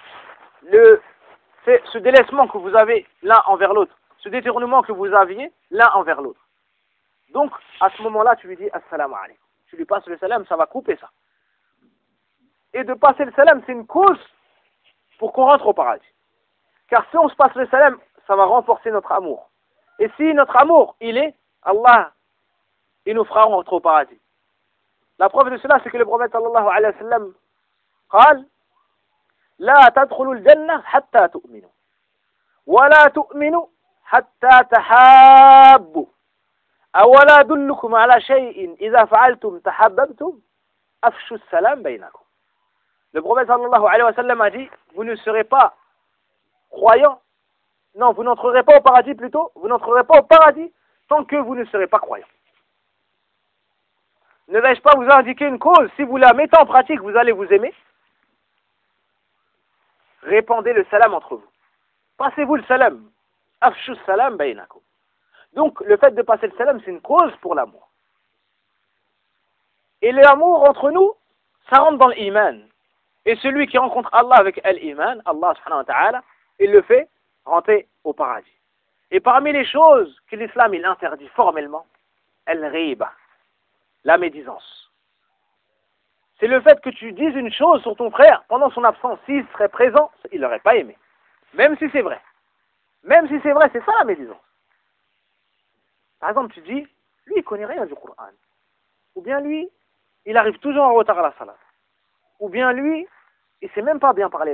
ce délaissement que vous avez l'un envers l'autre, ce détournement que vous aviez l'un envers l'autre. Donc, à ce moment-là, tu lui dis assalamu alaykum. Tu lui passes le salam, ça va couper ça. Et de passer le salam, c'est une cause pour qu'on rentre au paradis. Car si on se passe le salam, ça va renforcer notre amour. Et si notre amour, il est, Allah, il nous fera rentrer au paradis. La preuve de cela, c'est que le prophète sallallahu alayhi wa sallam قال لا تدخلوا الجنة حتى تؤمنوا ولا تؤمنوا حتى تحابوا أولا أدلكم على شيء إذا فعلتم تحببتم أفشوا السلام بينكم. Le prophète sallallahu alayhi wa sallam a dit, vous ne serez pas croyants, non, vous n'entrerez pas au paradis plutôt, vous n'entrerez pas au paradis tant que vous ne serez pas croyants. Ne vais-je pas vous indiquer une cause? Si vous la mettez en pratique, vous allez vous aimer. Répandez le salam entre vous. Passez-vous le salam. Afshu salam baynakum. Donc, le fait de passer le salam, c'est une cause pour l'amour. Et l'amour entre nous, ça rentre dans l'iman. Et celui qui rencontre Allah avec l'iman, Allah subhanahu wa ta'ala, il le fait rentrer au paradis. Et parmi les choses que l'islam il interdit formellement, al-riba, la médisance. C'est le fait que tu dises une chose sur ton frère pendant son absence. S'il serait présent, il n'aurait pas aimé. Même si c'est vrai. Même si c'est vrai, c'est ça la médisance. Par exemple, tu dis, lui, il connaît rien du Coran. Ou bien lui, il arrive toujours en retard à la salat. Ou bien lui, il sait même pas bien parler